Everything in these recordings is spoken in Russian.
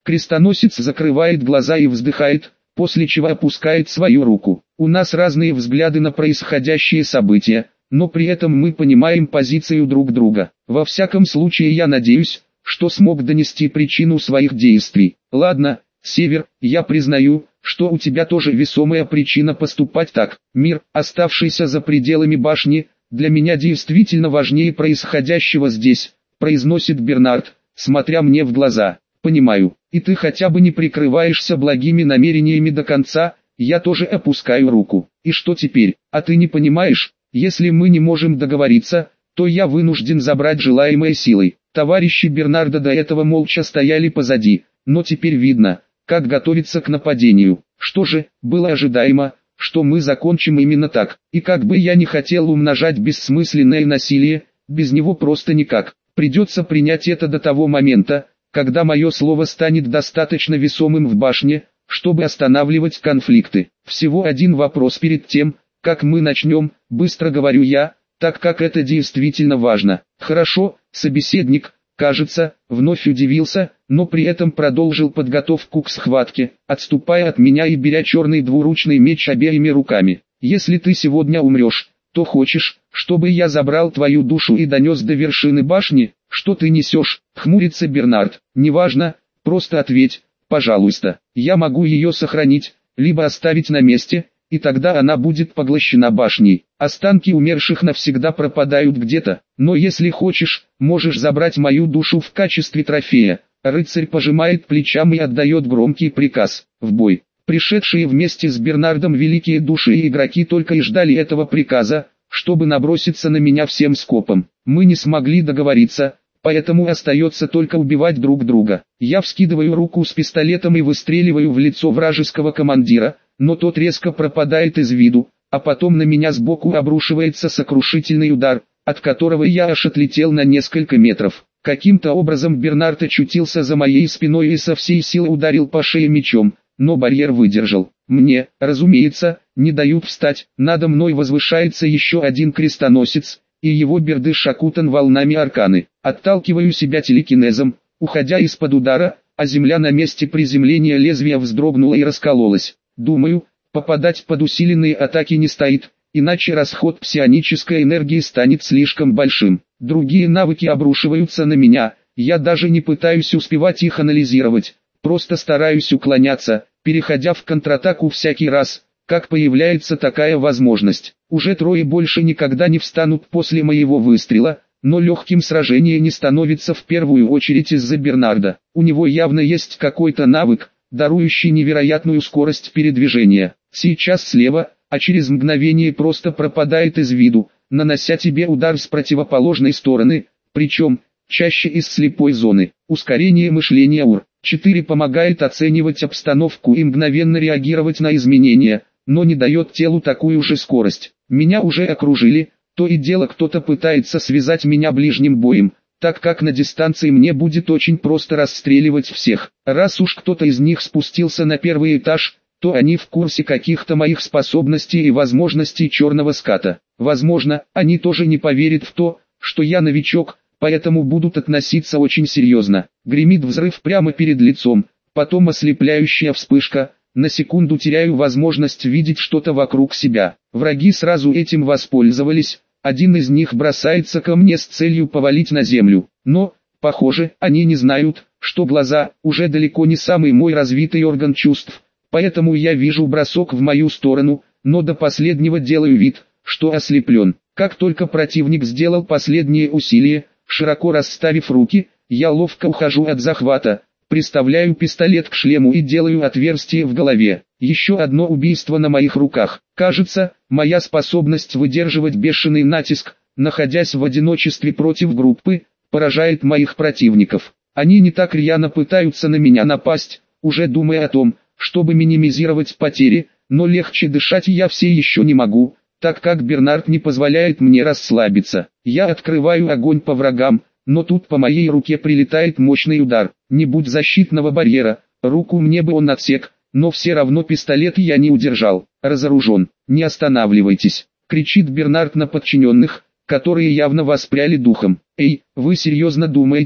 Крестоносец закрывает глаза и вздыхает, после чего опускает свою руку. У нас разные взгляды на происходящие события, но при этом мы понимаем позицию друг друга. Во всяком случае я надеюсь, что смог донести причину своих действий. Ладно, Север, я признаю, что у тебя тоже весомая причина поступать так. Мир, оставшийся за пределами башни, для меня действительно важнее происходящего здесь, произносит Бернард, смотря мне в глаза. Понимаю, и ты хотя бы не прикрываешься благими намерениями до конца, я тоже опускаю руку. И что теперь, а ты не понимаешь, если мы не можем договориться, то я вынужден забрать желаемое силой. Товарищи Бернарда до этого молча стояли позади, но теперь видно, как готовиться к нападению. Что же, было ожидаемо, что мы закончим именно так, и как бы я не хотел умножать бессмысленное насилие, без него просто никак. Придется принять это до того момента, когда мое слово станет достаточно весомым в башне, чтобы останавливать конфликты. Всего один вопрос перед тем, как мы начнем, быстро говорю я, так как это действительно важно. Хорошо, собеседник, кажется, вновь удивился, но при этом продолжил подготовку к схватке, отступая от меня и беря черный двуручный меч обеими руками. Если ты сегодня умрешь, то хочешь, чтобы я забрал твою душу и донес до вершины башни? Что ты несешь? Хмурится Бернард. Неважно, просто ответь, пожалуйста. Я могу ее сохранить, либо оставить на месте, и тогда она будет поглощена башней. Останки умерших навсегда пропадают где-то, но если хочешь, можешь забрать мою душу в качестве трофея. Рыцарь пожимает плечами и отдает громкий приказ: в бой. Пришедшие вместе с Бернардом великие души и игроки только и ждали этого приказа, чтобы наброситься на меня всем скопом. Мы не смогли договориться, поэтому остается только убивать друг друга. Я вскидываю руку с пистолетом и выстреливаю в лицо вражеского командира, но тот резко пропадает из виду, а потом на меня сбоку обрушивается сокрушительный удар, от которого я аж отлетел на несколько метров. Каким-то образом Бернард очутился за моей спиной и со всей силы ударил по шее мечом, но барьер выдержал. Мне, разумеется, не дают встать. Надо мной возвышается еще один крестоносец, и его бердыш окутан волнами арканы. Отталкиваю себя телекинезом, уходя из-под удара, а земля на месте приземления лезвия вздрогнула и раскололась. Думаю, попадать под усиленные атаки не стоит, иначе расход псионической энергии станет слишком большим. Другие навыки обрушиваются на меня, я даже не пытаюсь успевать их анализировать, просто стараюсь уклоняться, переходя в контратаку всякий раз, как появляется такая возможность. Уже трое больше никогда не встанут после моего выстрела, но легким сражение не становится в первую очередь из-за Бернарда. У него явно есть какой-то навык, дарующий невероятную скорость передвижения. Сейчас слева, а через мгновение просто пропадает из виду, нанося тебе удар с противоположной стороны, причем, чаще из слепой зоны. Ускорение мышления УР-4 помогает оценивать обстановку и мгновенно реагировать на изменения, но не дает телу такую же скорость. Меня уже окружили, то и дело кто-то пытается связать меня ближним боем, так как на дистанции мне будет очень просто расстреливать всех. Раз уж кто-то из них спустился на первый этаж, то они в курсе каких-то моих способностей и возможностей черного ската. Возможно, они тоже не поверят в то, что я новичок, поэтому будут относиться очень серьезно. Гремит взрыв прямо перед лицом, потом ослепляющая вспышка, на секунду теряю возможность видеть что-то вокруг себя. Враги сразу этим воспользовались, один из них бросается ко мне с целью повалить на землю, но, похоже, они не знают, что глаза уже далеко не самый мой развитый орган чувств, поэтому я вижу бросок в мою сторону, но до последнего делаю вид, что ослеплен. Как только противник сделал последнее усилие, широко расставив руки, я ловко ухожу от захвата, приставляю пистолет к шлему и делаю отверстие в голове. Еще одно убийство на моих руках. Кажется, моя способность выдерживать бешеный натиск, находясь в одиночестве против группы, поражает моих противников. Они не так рьяно пытаются на меня напасть, уже думая о том, чтобы минимизировать потери, но легче дышать я все еще не могу, так как Бернард не позволяет мне расслабиться. Я открываю огонь по врагам, но тут по моей руке прилетает мощный удар. Не будь защитного барьера, руку мне бы он отсек, но все равно пистолет я не удержал. Разоружен. Не останавливайтесь, кричит Бернард на подчиненных, которые явно воспряли духом. Эй, вы серьезно думаете,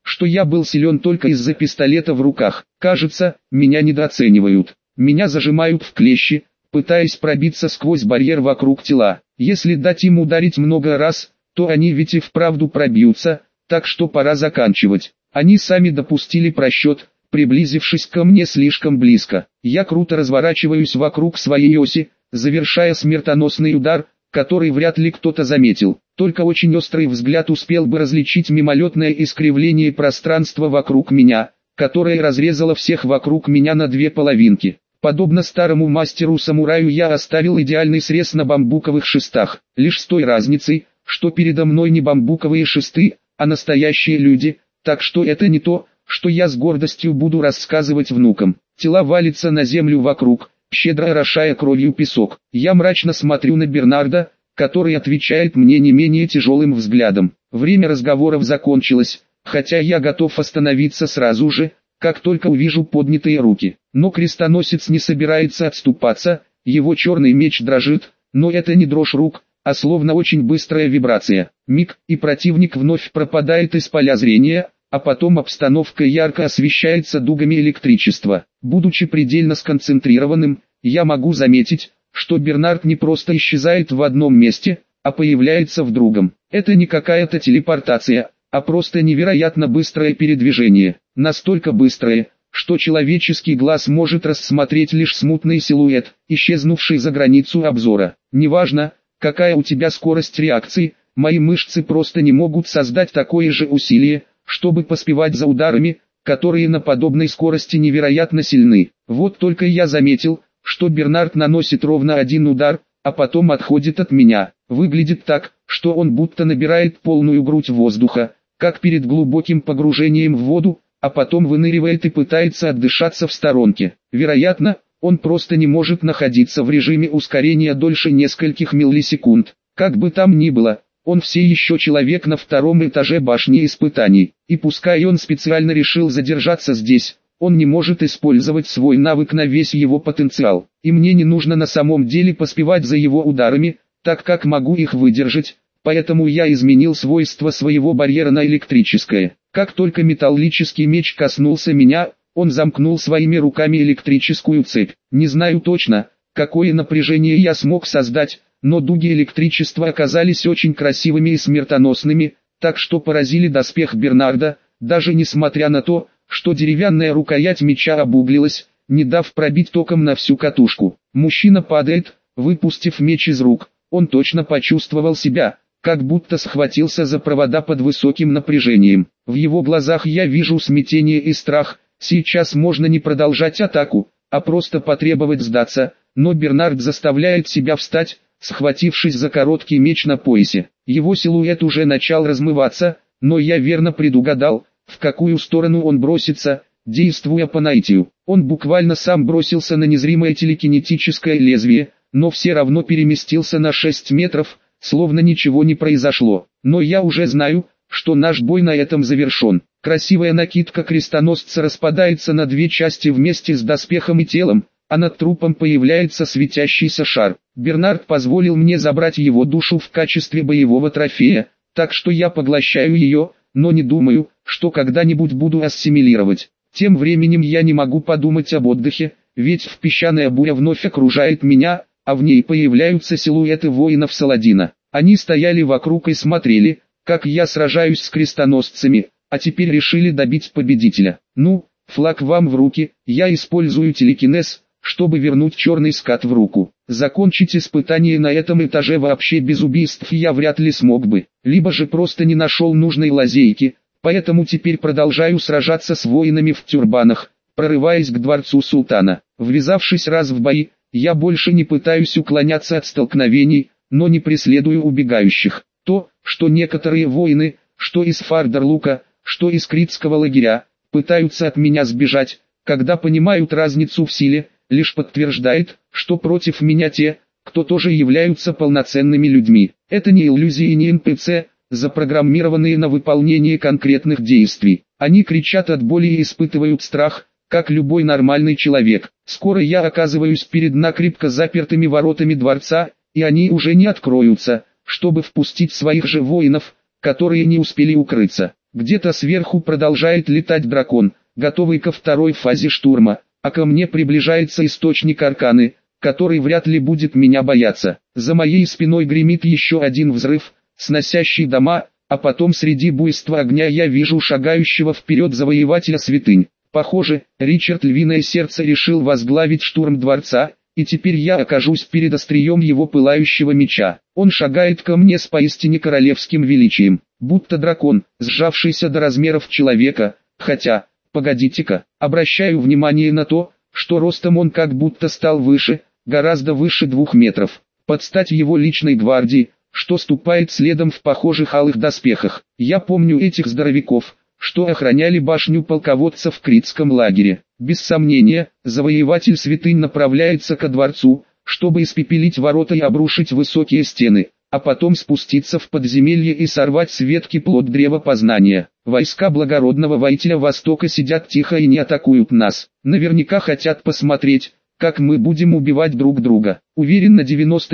что я был силен только из-за пистолета в руках. Кажется, меня недооценивают. Меня зажимают в клещи, пытаясь пробиться сквозь барьер вокруг тела. Если дать им ударить много раз, то они ведь и вправду пробьются, так что пора заканчивать. Они сами допустили просчет, приблизившись ко мне слишком близко. Я круто разворачиваюсь вокруг своей оси, завершая смертоносный удар, который вряд ли кто-то заметил. Только очень острый взгляд успел бы различить мимолетное искривление пространства вокруг меня, которое разрезало всех вокруг меня на две половинки. Подобно старому мастеру-самураю я оставил идеальный срез на бамбуковых шестах, лишь с той разницей, что передо мной не бамбуковые шесты, а настоящие люди, так что это не то, что я с гордостью буду рассказывать внукам. Тела валятся на землю вокруг, щедро орошая кровью песок. Я мрачно смотрю на Бернарда, который отвечает мне не менее тяжелым взглядом. Время разговоров закончилось, хотя я готов остановиться сразу же, как только увижу поднятые руки. Но крестоносец не собирается отступаться, его черный меч дрожит, но это не дрожь рук, а словно очень быстрая вибрация. Миг, и противник вновь пропадает из поля зрения, а потом обстановка ярко освещается дугами электричества. Будучи предельно сконцентрированным, я могу заметить, что Бернард не просто исчезает в одном месте, а появляется в другом. Это не какая-то телепортация, а просто невероятно быстрое передвижение. Настолько быстрое, что человеческий глаз может рассмотреть лишь смутный силуэт, исчезнувший за границу обзора. Неважно, какая у тебя скорость реакции, мои мышцы просто не могут создать такое же усилие, чтобы поспевать за ударами, которые на подобной скорости невероятно сильны. Вот только я заметил, что Бернард наносит ровно один удар, а потом отходит от меня. Выглядит так, что он будто набирает полную грудь воздуха, как перед глубоким погружением в воду, а потом выныривает и пытается отдышаться в сторонке. Вероятно, он просто не может находиться в режиме ускорения дольше нескольких миллисекунд. Как бы там ни было, он все еще человек на втором этаже башни испытаний, и пускай он специально решил задержаться здесь, он не может использовать свой навык на весь его потенциал, и мне не нужно на самом деле поспевать за его ударами, так как могу их выдержать, поэтому я изменил свойства своего барьера на электрическое. Как только металлический меч коснулся меня, он замкнул своими руками электрическую цепь. Не знаю точно, какое напряжение я смог создать, но дуги электричества оказались очень красивыми и смертоносными, так что поразили доспех Бернарда, даже несмотря на то, что деревянная рукоять меча обуглилась, не дав пробить током на всю катушку. Мужчина падает, выпустив меч из рук. Он точно почувствовал себя, как будто схватился за провода под высоким напряжением. В его глазах я вижу смятение и страх. Сейчас можно не продолжать атаку, а просто потребовать сдаться, но Бернард заставляет себя встать, схватившись за короткий меч на поясе. Его силуэт уже начал размываться, но я верно предугадал, в какую сторону он бросится, действуя по наитию. Он буквально сам бросился на незримое телекинетическое лезвие, но все равно переместился на 6 метров, словно ничего не произошло. Но я уже знаю, что наш бой на этом завершен. Красивая накидка крестоносца распадается на две части вместе с доспехом и телом, а над трупом появляется светящийся шар. Бернард позволил мне забрать его душу в качестве боевого трофея, так что я поглощаю ее, но не думаю, что когда-нибудь буду ассимилировать. Тем временем я не могу подумать об отдыхе, ведь в песчаная буря вновь окружает меня, а в ней появляются силуэты воинов Саладина. Они стояли вокруг и смотрели, как я сражаюсь с крестоносцами, а теперь решили добить победителя. Ну, флаг вам в руки, я использую телекинез, чтобы вернуть черный скат в руку. Закончить испытание на этом этаже вообще без убийств я вряд ли смог бы, либо же просто не нашел нужной лазейки, поэтому теперь продолжаю сражаться с воинами в тюрбанах, прорываясь к дворцу султана. Ввязавшись раз в бои, я больше не пытаюсь уклоняться от столкновений, но не преследую убегающих. То, что некоторые воины, что из Фардарлука, что из Критского лагеря, пытаются от меня сбежать, когда понимают разницу в силе, лишь подтверждает, что против меня те, кто тоже являются полноценными людьми. Это не иллюзии и не НПЦ, запрограммированные на выполнение конкретных действий. Они кричат от боли и испытывают страх, как любой нормальный человек. Скоро я оказываюсь перед накрепко запертыми воротами дворца, и они уже не откроются, чтобы впустить своих же воинов, которые не успели укрыться. Где-то сверху продолжает летать дракон, готовый ко второй фазе штурма, а ко мне приближается источник арканы, который вряд ли будет меня бояться. За моей спиной гремит еще один взрыв, сносящий дома, а потом среди буйства огня я вижу шагающего вперед завоевателя святынь. Похоже, Ричард Львиное Сердце решил возглавить штурм дворца, и теперь я окажусь перед острием его пылающего меча. Он шагает ко мне с поистине королевским величием, будто дракон, сжавшийся до размеров человека, хотя, погодите-ка, обращаю внимание на то, что ростом он как будто стал выше, гораздо выше 2 метров, под стать его личной гвардии, что ступает следом в похожих алых доспехах. Я помню этих здоровяков, что охраняли башню полководца в критском лагере. Без сомнения, завоеватель святынь направляется ко дворцу, чтобы испепелить ворота и обрушить высокие стены, а потом спуститься в подземелье и сорвать с ветки плод древа познания. Войска благородного воителя Востока сидят тихо и не атакуют нас. Наверняка хотят посмотреть, как мы будем убивать друг друга. Уверен на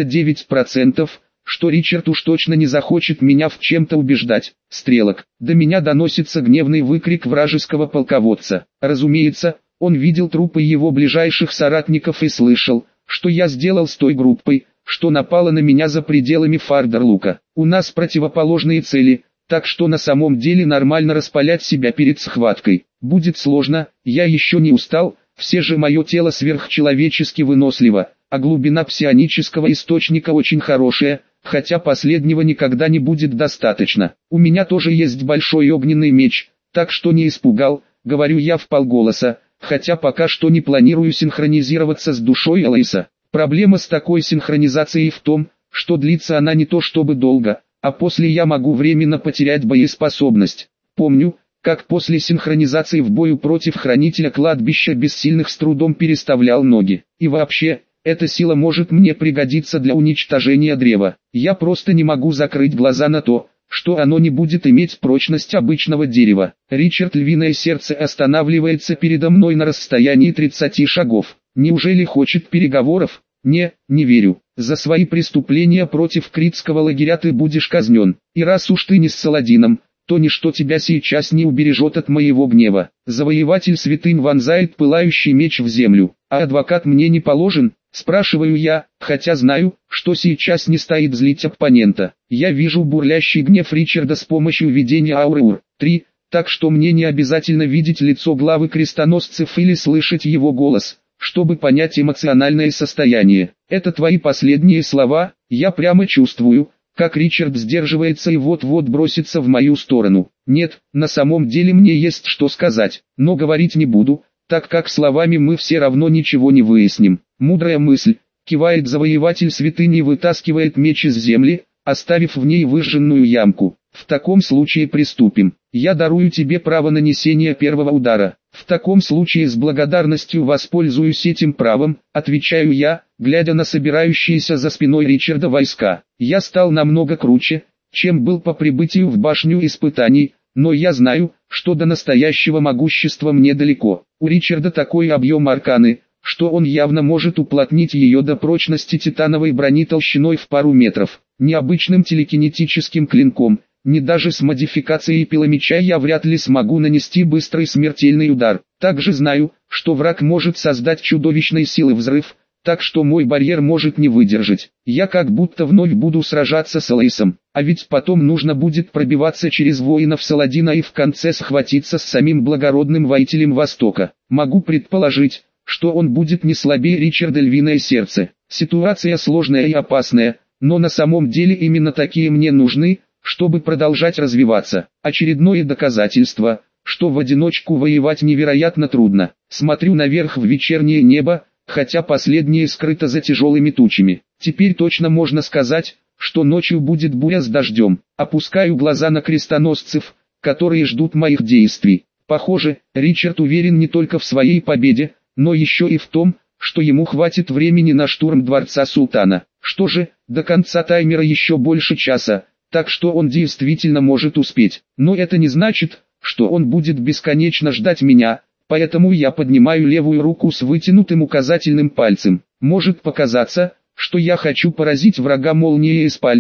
99%, что Ричард уж точно не захочет меня в чем-то убеждать. Стрелок. До меня доносится гневный выкрик вражеского полководца. Разумеется, он видел трупы его ближайших соратников и слышал, что я сделал с той группой, что напала на меня за пределами Фардерлука. У нас противоположные цели, так что на самом деле нормально распалять себя перед схваткой. Будет сложно, я еще не устал, все же мое тело сверхчеловечески выносливо, а глубина псионического источника очень хорошая, хотя последнего никогда не будет достаточно. У меня тоже есть большой огненный меч, так что не испугал, говорю я вполголоса, хотя пока что не планирую синхронизироваться с душой Элайса. Проблема с такой синхронизацией в том, что длится она не то чтобы долго, а после я могу временно потерять боеспособность. Помню, как после синхронизации в бою против хранителя кладбища бессильных с трудом переставлял ноги. И вообще, эта сила может мне пригодиться для уничтожения древа. Я просто не могу закрыть глаза на то, что оно не будет иметь прочность обычного дерева. Ричард Львиное Сердце останавливается передо мной на расстоянии 30 шагов. Неужели хочет переговоров? Не верю. За свои преступления против критского лагеря ты будешь казнен. И раз уж ты не с Саладином, то ничто тебя сейчас не убережет от моего гнева. Завоеватель святынь вонзает пылающий меч в землю. А адвокат мне не положен? Спрашиваю я, хотя знаю, что сейчас не стоит злить оппонента. Я вижу бурлящий гнев Ричарда с помощью видения ауры УР-3, так что мне не обязательно видеть лицо главы крестоносцев или слышать его голос, чтобы понять эмоциональное состояние. Это твои последние слова, я прямо чувствую, как Ричард сдерживается и вот-вот бросится в мою сторону. Нет, на самом деле мне есть что сказать, но говорить не буду, так как словами мы все равно ничего не выясним. Мудрая мысль, кивает завоеватель святыни и вытаскивает меч из земли, оставив в ней выжженную ямку. В таком случае приступим. Я дарую тебе право нанесения первого удара. В таком случае с благодарностью воспользуюсь этим правом, отвечаю я, глядя на собирающиеся за спиной Ричарда войска. Я стал намного круче, чем был по прибытию в башню испытаний, но я знаю, что до настоящего могущества мне далеко. У Ричарда такой объем арканы, что он явно может уплотнить ее до прочности титановой брони толщиной в пару метров. Ни обычным телекинетическим клинком, ни даже с модификацией пиломеча я вряд ли смогу нанести быстрый смертельный удар. Также знаю, что враг может создать чудовищной силы взрыв, так что мой барьер может не выдержать. Я как будто вновь буду сражаться с Элайсом, а ведь потом нужно будет пробиваться через воинов Саладина и в конце схватиться с самим благородным воителем Востока. Могу предположить, что он будет не слабее Ричарда Львиное Сердце. Ситуация сложная и опасная, но на самом деле именно такие мне нужны, чтобы продолжать развиваться. Очередное доказательство, что в одиночку воевать невероятно трудно. Смотрю наверх в вечернее небо, хотя последнее скрыто за тяжелыми тучами. Теперь точно можно сказать, что ночью будет буря с дождем. Опускаю глаза на крестоносцев, которые ждут моих действий. Похоже, Ричард уверен не только в своей победе, но еще и в том, что ему хватит времени на штурм дворца султана. Что же, до конца таймера еще больше часа, так что он действительно может успеть. Но это не значит, что он будет бесконечно ждать меня, поэтому я поднимаю левую руку с вытянутым указательным пальцем. Может показаться, что я хочу поразить врага молнией из пальца,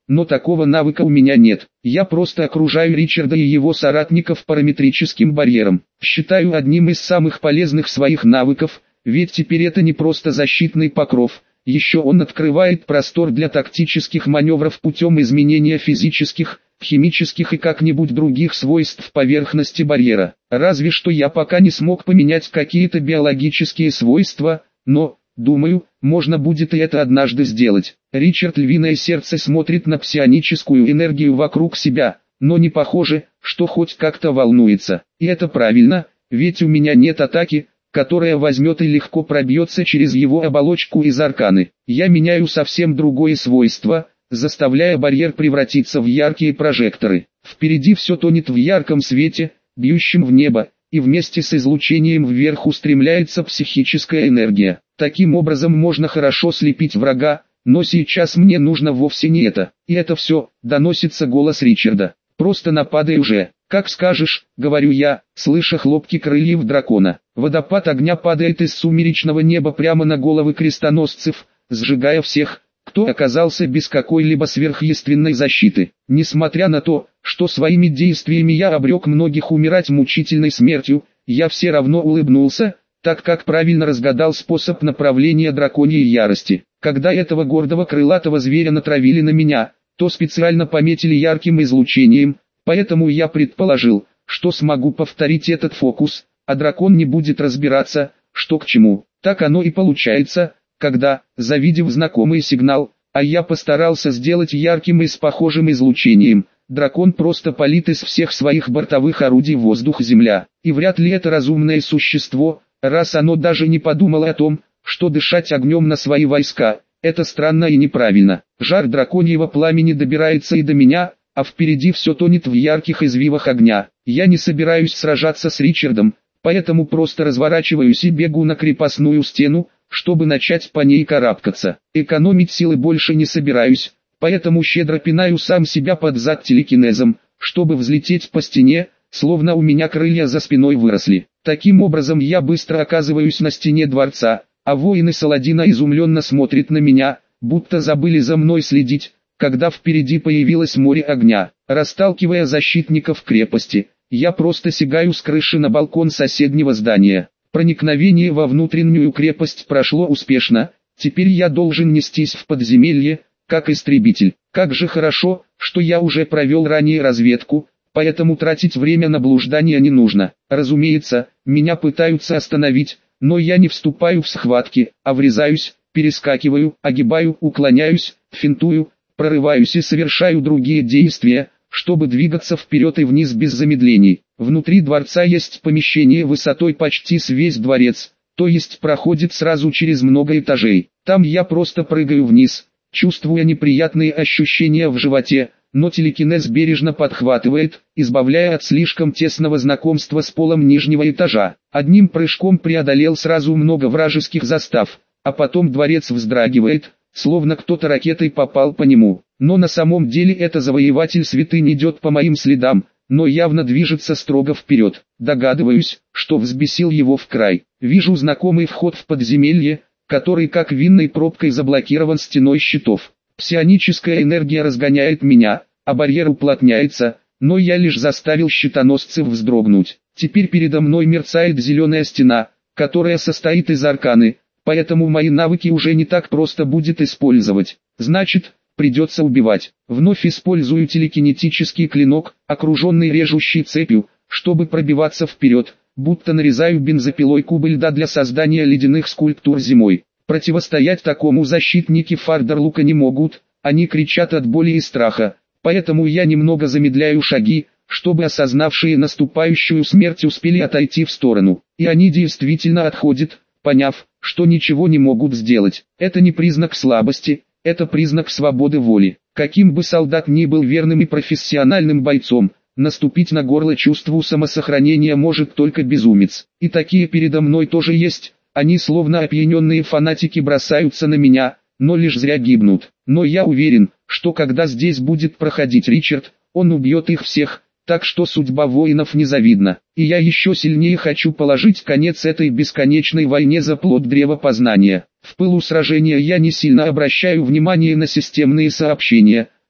но такого навыка у меня нет. Я просто окружаю Ричарда и его соратников параметрическим барьером. Считаю одним из самых полезных своих навыков, ведь теперь это не просто защитный покров. Еще он открывает простор для тактических маневров путем изменения физических, химических и как-нибудь других свойств поверхности барьера. Разве что я пока не смог поменять какие-то биологические свойства, но, думаю, можно будет и это однажды сделать. Ричард львиное сердце смотрит на псионическую энергию вокруг себя, но не похоже, что хоть как-то волнуется. И это правильно, ведь у меня нет атаки, которая возьмет и легко пробьется через его оболочку из арканы. Я меняю совсем другое свойство, заставляя барьер превратиться в яркие прожекторы. Впереди все тонет в ярком свете, бьющем в небо, и вместе с излучением вверх устремляется психическая энергия. Таким образом можно хорошо слепить врага, но сейчас мне нужно вовсе не это. И это все, доносится голос Ричарда. Просто нападай уже. Как скажешь, говорю я, слыша хлопки крыльев дракона. Водопад огня падает из сумеречного неба прямо на головы крестоносцев, сжигая всех, кто оказался без какой-либо сверхъестественной защиты. Несмотря на то, что своими действиями я обрек многих умирать мучительной смертью, я все равно улыбнулся, так как правильно разгадал способ направления драконьей ярости. Когда этого гордого крылатого зверя натравили на меня, то специально пометили ярким излучением, поэтому я предположил, что смогу повторить этот фокус, а дракон не будет разбираться, что к чему. Так оно и получается, когда, завидев знакомый сигнал, а я постарался сделать ярким и с похожим излучением, дракон просто палит из всех своих бортовых орудий воздух-земля. И вряд ли это разумное существо, раз оно даже не подумало о том, что дышать огнем на свои войска, это странно и неправильно. Жар драконьего пламени добирается и до меня, а впереди все тонет в ярких извивах огня. Я не собираюсь сражаться с Ричардом, поэтому просто разворачиваюсь и бегу на крепостную стену, чтобы начать по ней карабкаться. Экономить силы больше не собираюсь, поэтому щедро пинаю сам себя под зад телекинезом, чтобы взлететь по стене, словно у меня крылья за спиной выросли. Таким образом я быстро оказываюсь на стене дворца, а воины Саладина изумленно смотрят на меня, будто забыли за мной следить, когда впереди появилось море огня. Расталкивая защитников крепости, я просто сигаю с крыши на балкон соседнего здания. Проникновение во внутреннюю крепость прошло успешно, теперь я должен нестись в подземелье, как истребитель. Как же хорошо, что я уже провел ранее разведку, поэтому тратить время на блуждание не нужно. Разумеется, меня пытаются остановить, но я не вступаю в схватки, а врезаюсь, перескакиваю, огибаю, уклоняюсь, финтую, прорываюсь и совершаю другие действия, чтобы двигаться вперед и вниз без замедлений. Внутри дворца есть помещение высотой почти с весь дворец, то есть проходит сразу через много этажей. Там я просто прыгаю вниз, чувствуя неприятные ощущения в животе, но телекинез бережно подхватывает, избавляя от слишком тесного знакомства с полом нижнего этажа. Одним прыжком преодолел сразу много вражеских застав, а потом дворец вздрагивает, словно кто-то ракетой попал по нему. Но на самом деле это завоеватель святынь идет по моим следам, но явно движется строго вперед. Догадываюсь, что взбесил его в край. Вижу знакомый вход в подземелье, который как винной пробкой заблокирован стеной щитов. Псионическая энергия разгоняет меня, а барьер уплотняется, но я лишь заставил щитоносцев вздрогнуть. Теперь передо мной мерцает зеленая стена, которая состоит из арканы, поэтому мои навыки уже не так просто будет использовать. Значит, придется убивать. Вновь использую телекинетический клинок, окруженный режущей цепью, чтобы пробиваться вперед, будто нарезаю бензопилой кубы льда для создания ледяных скульптур зимой. Противостоять такому защитники Фардерлука не могут, они кричат от боли и страха, поэтому я немного замедляю шаги, чтобы осознавшие наступающую смерть успели отойти в сторону. И они действительно отходят, поняв, что ничего не могут сделать. Это не признак слабости, это признак свободы воли. Каким бы солдат ни был верным и профессиональным бойцом, наступить на горло чувству самосохранения может только безумец. И такие передо мной тоже есть. Они словно опьяненные фанатики бросаются на меня, но лишь зря гибнут. Но я уверен, что когда здесь будет проходить Ричард, он убьет их всех, так что судьба воинов незавидна. И я еще сильнее хочу положить конец этой бесконечной войне за плод древа познания. В пылу сражения я не сильно обращаю внимание на системные сообщения,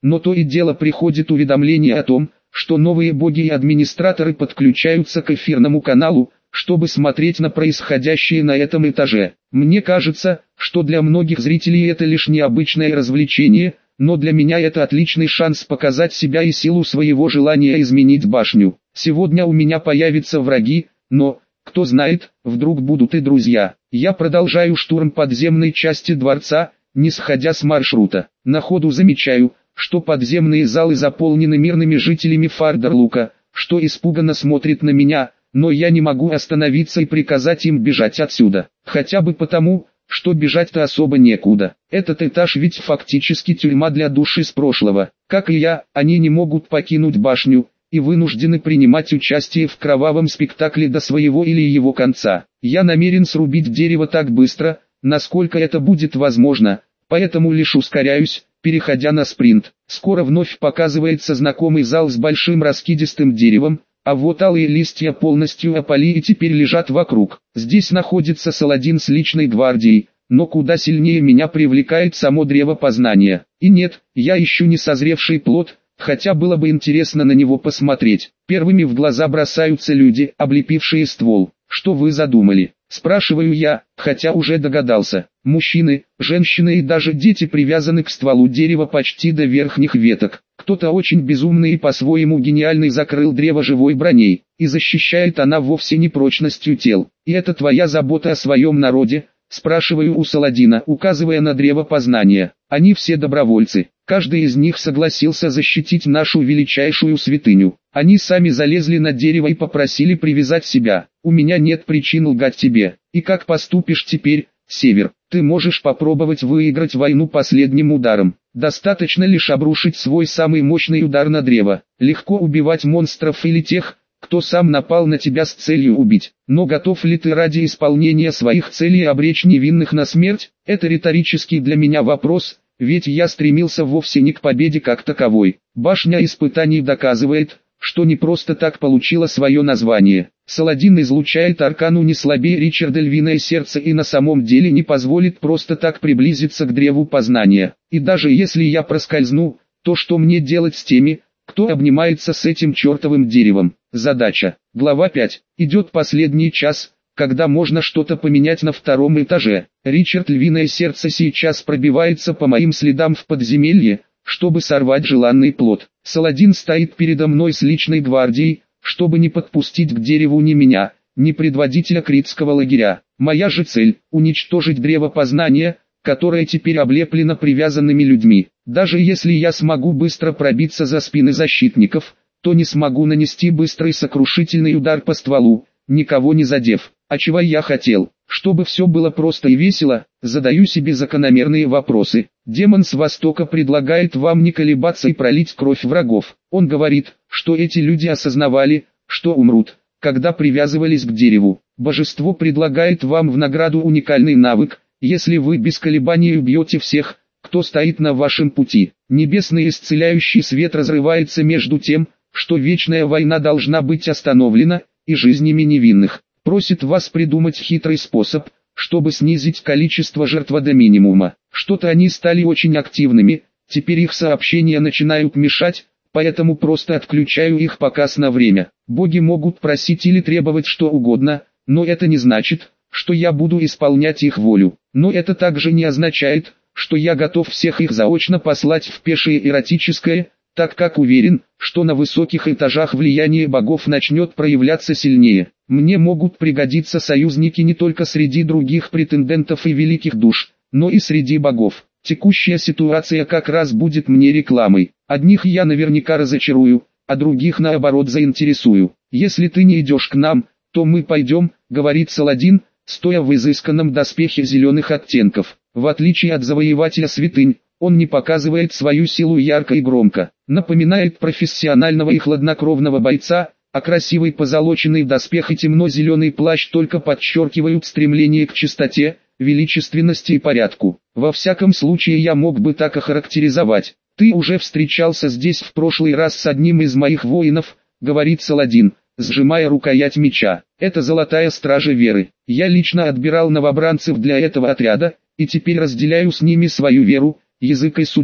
но то и дело приходит уведомление о том, что новые боги и администраторы подключаются к эфирному каналу, чтобы смотреть на происходящее на этом этаже. Мне кажется, что для многих зрителей это лишь необычное развлечение, но для меня это отличный шанс показать себя и силу своего желания изменить башню. Сегодня у меня появятся враги, но, кто знает, вдруг будут и друзья. Я продолжаю штурм подземной части дворца, не сходя с маршрута. На ходу замечаю, что подземные залы заполнены мирными жителями Фардерлука, что испуганно смотрит на меня, но я не могу остановиться и приказать им бежать отсюда. Хотя бы потому, что бежать-то особо некуда. Этот этаж ведь фактически тюрьма для душ из прошлого. Как и я, они не могут покинуть башню, и вынуждены принимать участие в кровавом спектакле до своего или его конца. Я намерен срубить дерево так быстро, насколько это будет возможно, поэтому лишь ускоряюсь, переходя на спринт. Скоро вновь показывается знакомый зал с большим раскидистым деревом, а вот алые листья полностью опали и теперь лежат вокруг. Здесь находится Саладин с личной гвардией, но куда сильнее меня привлекает само древо познания. И нет, я ищу не созревший плод, хотя было бы интересно на него посмотреть. Первыми в глаза бросаются люди, облепившие ствол. Что вы задумали? Спрашиваю я, хотя уже догадался. Мужчины, женщины и даже дети привязаны к стволу дерева почти до верхних веток. Кто-то очень безумный и по-своему гениальный закрыл древо живой броней, и защищает она вовсе не прочностью тел. И это твоя забота о своем народе? Спрашиваю у Саладина, указывая на древо познания. Они все добровольцы. Каждый из них согласился защитить нашу величайшую святыню. Они сами залезли на дерево и попросили привязать себя. У меня нет причин лгать тебе. И как поступишь теперь, Север? Ты можешь попробовать выиграть войну последним ударом. Достаточно лишь обрушить свой самый мощный удар на древо. Легко убивать монстров или тех, кто сам напал на тебя с целью убить. Но готов ли ты ради исполнения своих целей обречь невинных на смерть? Это риторический для меня вопрос, ведь я стремился вовсе не к победе как таковой. Башня испытаний доказывает, что не просто так получила свое название. Саладин излучает аркану не слабее Ричарда Львиное Сердце и на самом деле не позволит просто так приблизиться к древу познания. И даже если я проскользну, то что мне делать с теми, кто обнимается с этим чертовым деревом? Задача. Глава 5. Идет последний час, когда можно что-то поменять на втором этаже. Ричард Львиное Сердце сейчас пробивается по моим следам в подземелье, чтобы сорвать желанный плод. Саладин стоит передо мной с личной гвардией, чтобы не подпустить к дереву ни меня, ни предводителя критского лагеря. Моя же цель – уничтожить древо познания, которое теперь облеплено привязанными людьми. Даже если я смогу быстро пробиться за спины защитников, то не смогу нанести быстрый сокрушительный удар по стволу, никого не задев. А чего я хотел? Чтобы все было просто и весело, задаю себе закономерные вопросы. Демон с Востока предлагает вам не колебаться и пролить кровь врагов. Он говорит, что эти люди осознавали, что умрут, когда привязывались к дереву. Божество предлагает вам в награду уникальный навык, если вы без колебаний убьете всех, кто стоит на вашем пути. Небесный исцеляющий свет разрывается между тем, что вечная война должна быть остановлена, и жизнями невинных. Просит вас придумать хитрый способ, чтобы снизить количество жертв до минимума. Что-то они стали очень активными, теперь их сообщения начинают мешать, поэтому просто отключаю их показ на время. Боги могут просить или требовать что угодно, но это не значит, что я буду исполнять их волю. Но это также не означает, что я готов всех их заочно послать в пешее эротическое, так как уверен, что на высоких этажах влияние богов начнет проявляться сильнее. Мне могут пригодиться союзники не только среди других претендентов и великих душ, но и среди богов. Текущая ситуация как раз будет мне рекламой. Одних я наверняка разочарую, а других наоборот заинтересую. Если ты не идешь к нам, то мы пойдем, говорит Саладин, стоя в изысканном доспехе зеленых оттенков. В отличие от завоевателя святынь, он не показывает свою силу ярко и громко, напоминает профессионального и хладнокровного бойца, а красивый позолоченный доспех и темно-зеленый плащ только подчеркивают стремление к чистоте, величественности и порядку. Во всяком случае я мог бы так охарактеризовать. «Ты уже встречался здесь в прошлый раз с одним из моих воинов», — говорит Саладин, сжимая рукоять меча. «Это золотая стража веры. Я лично отбирал новобранцев для этого отряда, и теперь разделяю с ними свою веру, язык и судьбу.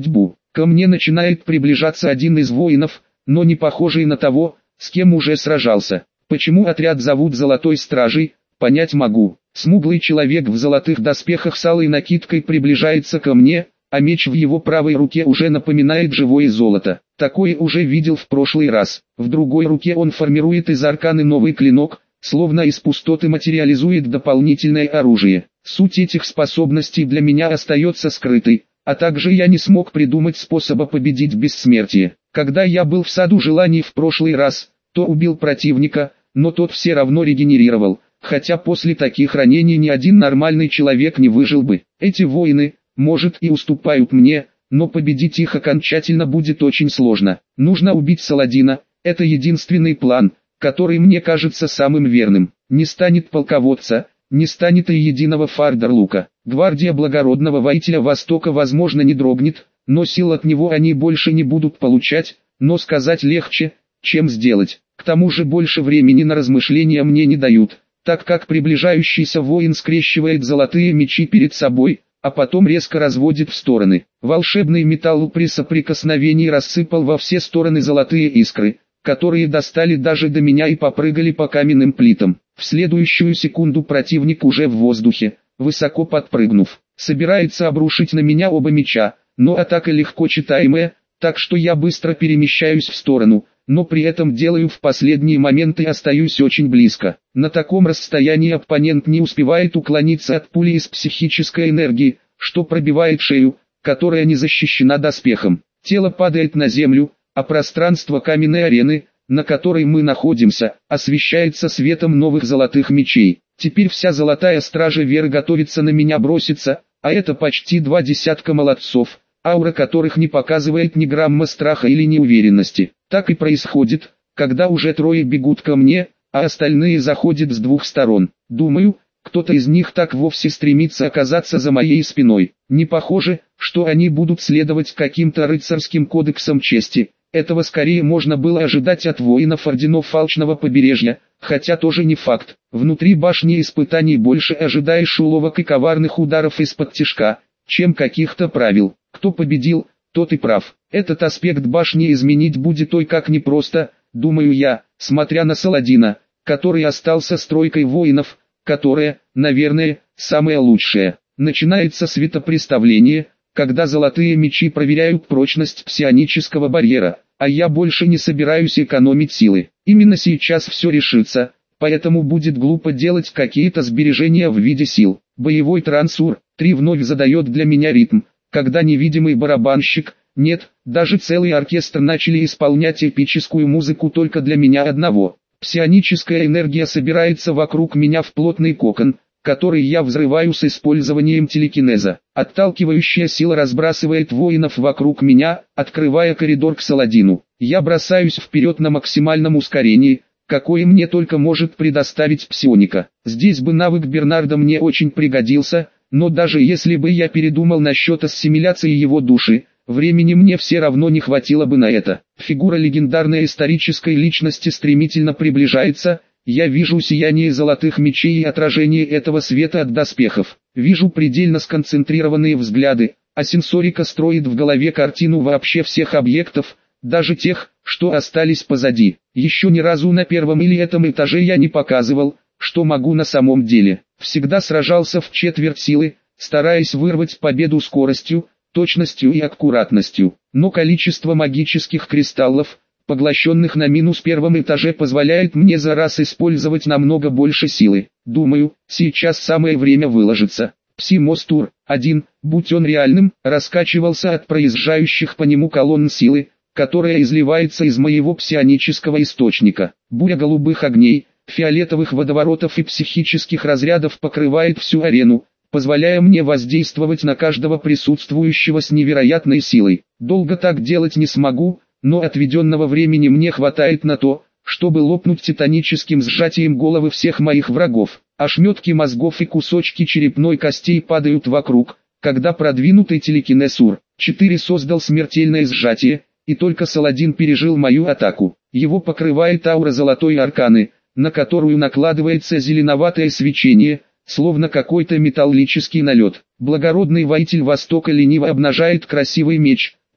Ко мне начинает приближаться один из воинов, но не похожий на того, с кем уже сражался. Почему отряд зовут Золотой Стражей, понять могу. Смуглый человек в золотых доспехах с алой накидкой приближается ко мне, а меч в его правой руке уже напоминает живое золото. Такое уже видел в прошлый раз. В другой руке он формирует из арканы новый клинок, словно из пустоты материализует дополнительное оружие. Суть этих способностей для меня остается скрытой, а также я не смог придумать способа победить бессмертие. Когда я был в саду желаний в прошлый раз, то убил противника, но тот все равно регенерировал, хотя после таких ранений ни один нормальный человек не выжил бы. Эти воины, может, и уступают мне, но победить их окончательно будет очень сложно. Нужно убить Саладина, это единственный план, который мне кажется самым верным. Не станет полководца, не станет и единого Фардерлука. Гвардия благородного воителя Востока возможно не дрогнет, но сил от него они больше не будут получать, но сказать легче, чем сделать. К тому же больше времени на размышления мне не дают, так как приближающийся воин скрещивает золотые мечи перед собой, а потом резко разводит в стороны. Волшебный металл при соприкосновении рассыпал во все стороны золотые искры, которые достали даже до меня и попрыгали по каменным плитам. В следующую секунду противник уже в воздухе, высоко подпрыгнув, собирается обрушить на меня оба меча, но атака легко читаемая, так что я быстро перемещаюсь в сторону, но при этом делаю в последние моменты и остаюсь очень близко. На таком расстоянии оппонент не успевает уклониться от пули из психической энергии, что пробивает шею, которая не защищена доспехом. Тело падает на землю, а пространство каменной арены, на которой мы находимся, освещается светом новых золотых мечей. Теперь вся золотая стража веры готовится на меня броситься, а это почти 20 молодцов, аура которых не показывает ни грамма страха или неуверенности. Так и происходит, когда уже трое бегут ко мне, а остальные заходят с двух сторон. Думаю, кто-то из них так вовсе стремится оказаться за моей спиной. Не похоже, что они будут следовать каким-то рыцарским кодексам чести. Этого скорее можно было ожидать от воинов орденов Алчного побережья, хотя тоже не факт. Внутри башни испытаний больше ожидаешь уловок и коварных ударов из-под тишка, чем каких-то правил. Кто победил, тот и прав. Этот аспект башни изменить будет ой как непросто, думаю я, смотря на Саладина, который остался с тройкой воинов, которая, наверное, самая лучшая. Начинается светопреставление, когда золотые мечи проверяют прочность псионического барьера, а я больше не собираюсь экономить силы. Именно сейчас все решится, поэтому будет глупо делать какие-то сбережения в виде сил. Боевой трансур 3 вновь задает для меня ритм, когда невидимый барабанщик, нет, даже целый оркестр начали исполнять эпическую музыку только для меня одного. Псионическая энергия собирается вокруг меня в плотный кокон, который я взрываю с использованием телекинеза. Отталкивающая сила разбрасывает воинов вокруг меня, открывая коридор к Саладину. Я бросаюсь вперед на максимальном ускорении, какое мне только может предоставить псионика. Здесь бы навык Бернарда мне очень пригодился, но даже если бы я передумал насчет ассимиляции его души, времени мне все равно не хватило бы на это. Фигура легендарной исторической личности стремительно приближается. Я вижу сияние золотых мечей и отражение этого света от доспехов. Вижу предельно сконцентрированные взгляды, а сенсорика строит в голове картину вообще всех объектов, даже тех, что остались позади. Еще ни разу на первом или этом этаже я не показывал, что могу на самом деле. Всегда сражался в четверть силы, стараясь вырвать победу скоростью, точностью и аккуратностью. Но количество магических кристаллов, поглощенных на -1 этаже, позволяет мне за раз использовать намного больше силы. Думаю, сейчас самое время выложиться. Пси-Мостур 1, будь он реальным, раскачивался от проезжающих по нему колонн силы, которая изливается из моего псионического источника. Буря голубых огней, фиолетовых водоворотов и психических разрядов покрывает всю арену, позволяя мне воздействовать на каждого присутствующего с невероятной силой. Долго так делать не смогу, но отведенного времени мне хватает на то, чтобы лопнуть титаническим сжатием головы всех моих врагов. Ошметки мозгов и кусочки черепной костей падают вокруг, когда продвинутый телекинез УР-4 создал смертельное сжатие, и только Саладин пережил мою атаку. Его покрывает аура золотой арканы, на которую накладывается зеленоватое свечение, словно какой-то металлический налет. Благородный воитель Востока лениво обнажает красивый меч,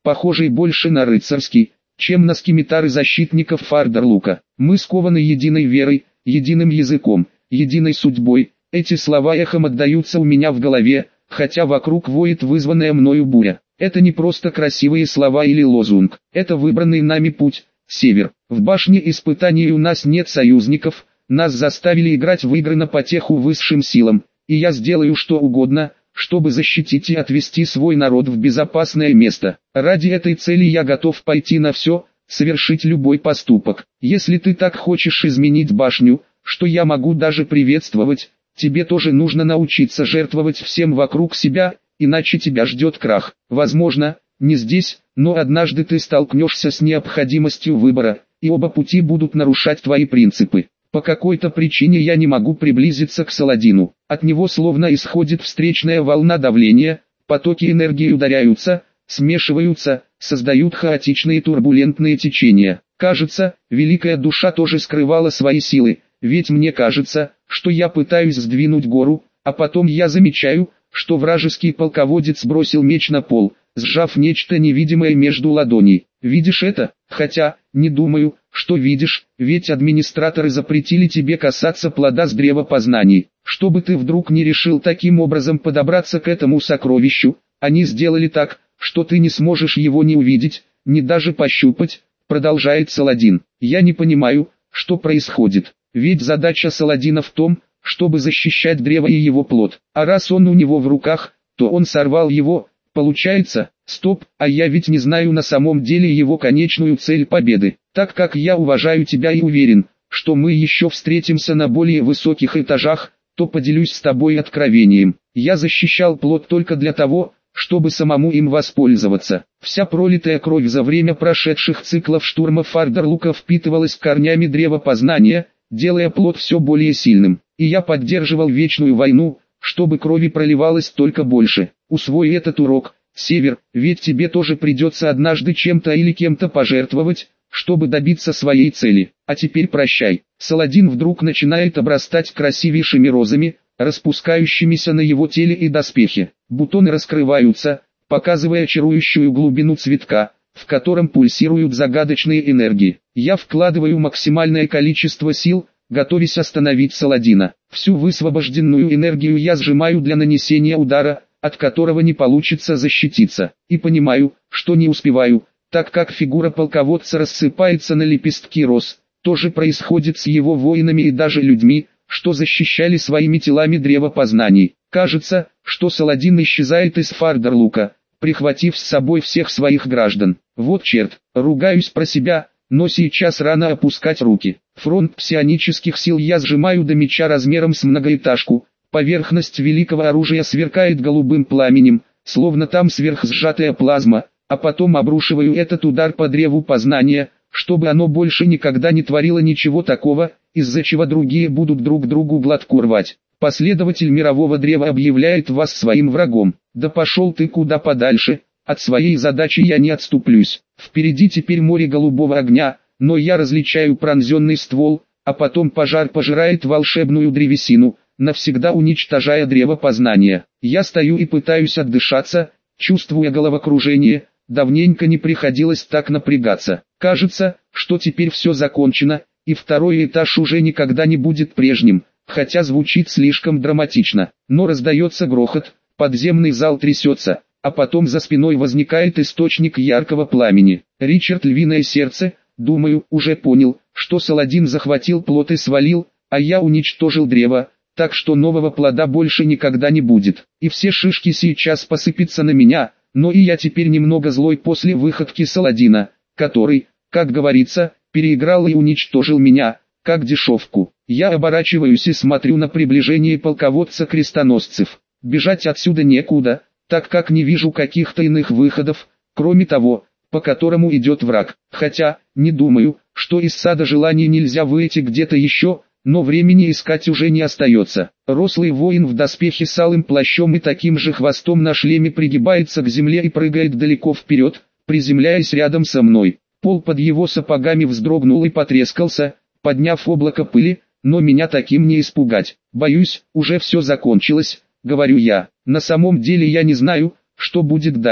похожий больше на рыцарский, чем на скимитары защитников Фардерлука. Мы скованы единой верой, единым языком, единой судьбой. Эти слова эхом отдаются у меня в голове, хотя вокруг воет вызванная мною буря. Это не просто красивые слова или лозунг, это выбранный нами путь, север. В башне испытаний у нас нет союзников, нас заставили играть в игры на потеху высшим силам, и я сделаю что угодно, чтобы защитить и отвести свой народ в безопасное место. Ради этой цели я готов пойти на все, совершить любой поступок. Если ты так хочешь изменить башню, что я могу даже приветствовать, тебе тоже нужно научиться жертвовать всем вокруг себя, иначе тебя ждет крах. Возможно, не здесь, но однажды ты столкнешься с необходимостью выбора, и оба пути будут нарушать твои принципы. По какой-то причине я не могу приблизиться к Саладину. От него словно исходит встречная волна давления, потоки энергии ударяются, смешиваются, создают хаотичные турбулентные течения. Кажется, великая душа тоже скрывала свои силы, ведь мне кажется, что я пытаюсь сдвинуть гору, а потом я замечаю, что вражеский полководец бросил меч на пол, сжав нечто невидимое между ладоней. Видишь это? Хотя, не думаю, что видишь, ведь администраторы запретили тебе касаться плода с древа познаний. Чтобы ты вдруг не решил таким образом подобраться к этому сокровищу, они сделали так, что ты не сможешь его ни увидеть, ни даже пощупать, продолжает Саладин. Я не понимаю, что происходит, ведь задача Саладина в том, чтобы защищать древо и его плод. А раз он у него в руках, то он сорвал его. Получается, стоп, а я ведь не знаю на самом деле его конечную цель победы. Так как я уважаю тебя и уверен, что мы еще встретимся на более высоких этажах, то поделюсь с тобой откровением. Я защищал плод только для того, чтобы самому им воспользоваться. Вся пролитая кровь за время прошедших циклов штурма Фардерлука впитывалась корнями древа познания, делая плод все более сильным. И я поддерживал вечную войну, чтобы крови проливалось только больше. Усвой этот урок, Север, ведь тебе тоже придется однажды чем-то или кем-то пожертвовать, чтобы добиться своей цели. А теперь прощай. Саладин вдруг начинает обрастать красивейшими розами, распускающимися на его теле и доспехе. Бутоны раскрываются, показывая чарующую глубину цветка, в котором пульсируют загадочные энергии. Я вкладываю максимальное количество сил, готовясь остановить Саладина. Всю высвобожденную энергию я сжимаю для нанесения удара, от которого не получится защититься. И понимаю, что не успеваю, так как фигура полководца рассыпается на лепестки роз. То же происходит с его воинами и даже людьми, что защищали своими телами древо познаний. Кажется, что Саладин исчезает из Фардерлука, прихватив с собой всех своих граждан. Вот черт, ругаюсь про себя, но сейчас рано опускать руки. Фронт псионических сил я сжимаю до меча размером с многоэтажку. Поверхность великого оружия сверкает голубым пламенем, словно там сверхсжатая плазма, а потом обрушиваю этот удар по древу познания, чтобы оно больше никогда не творило ничего такого, из-за чего другие будут друг другу глотку рвать. Последователь мирового древа объявляет вас своим врагом. Да пошел ты куда подальше, от своей задачи я не отступлюсь. Впереди теперь море голубого огня, но я различаю пронзенный ствол, а потом пожар пожирает волшебную древесину, навсегда уничтожая древо познания. Я стою и пытаюсь отдышаться, чувствуя головокружение, давненько не приходилось так напрягаться. Кажется, что теперь все закончено, и второй этаж уже никогда не будет прежним, хотя звучит слишком драматично. Но раздается грохот, подземный зал трясется, а потом за спиной возникает источник яркого пламени. Ричард Львиное Сердце, думаю, уже понял, что Саладин захватил плод и свалил, а я уничтожил древо, так что нового плода больше никогда не будет. И все шишки сейчас посыпятся на меня, но и я теперь немного злой после выходки Саладина, который, как говорится, переиграл и уничтожил меня, как дешевку. Я оборачиваюсь и смотрю на приближение полководца крестоносцев. Бежать отсюда некуда, так как не вижу каких-то иных выходов, кроме того, по которому идет враг. Хотя, не думаю, что из сада желаний нельзя выйти где-то еще, но времени искать уже не остается. Рослый воин в доспехе с алым плащом и таким же хвостом на шлеме пригибается к земле и прыгает далеко вперед, приземляясь рядом со мной. Пол под его сапогами вздрогнул и потрескался, подняв облако пыли, но меня таким не испугать. Боюсь, уже все закончилось, говорю я. На самом деле я не знаю, что будет дальше.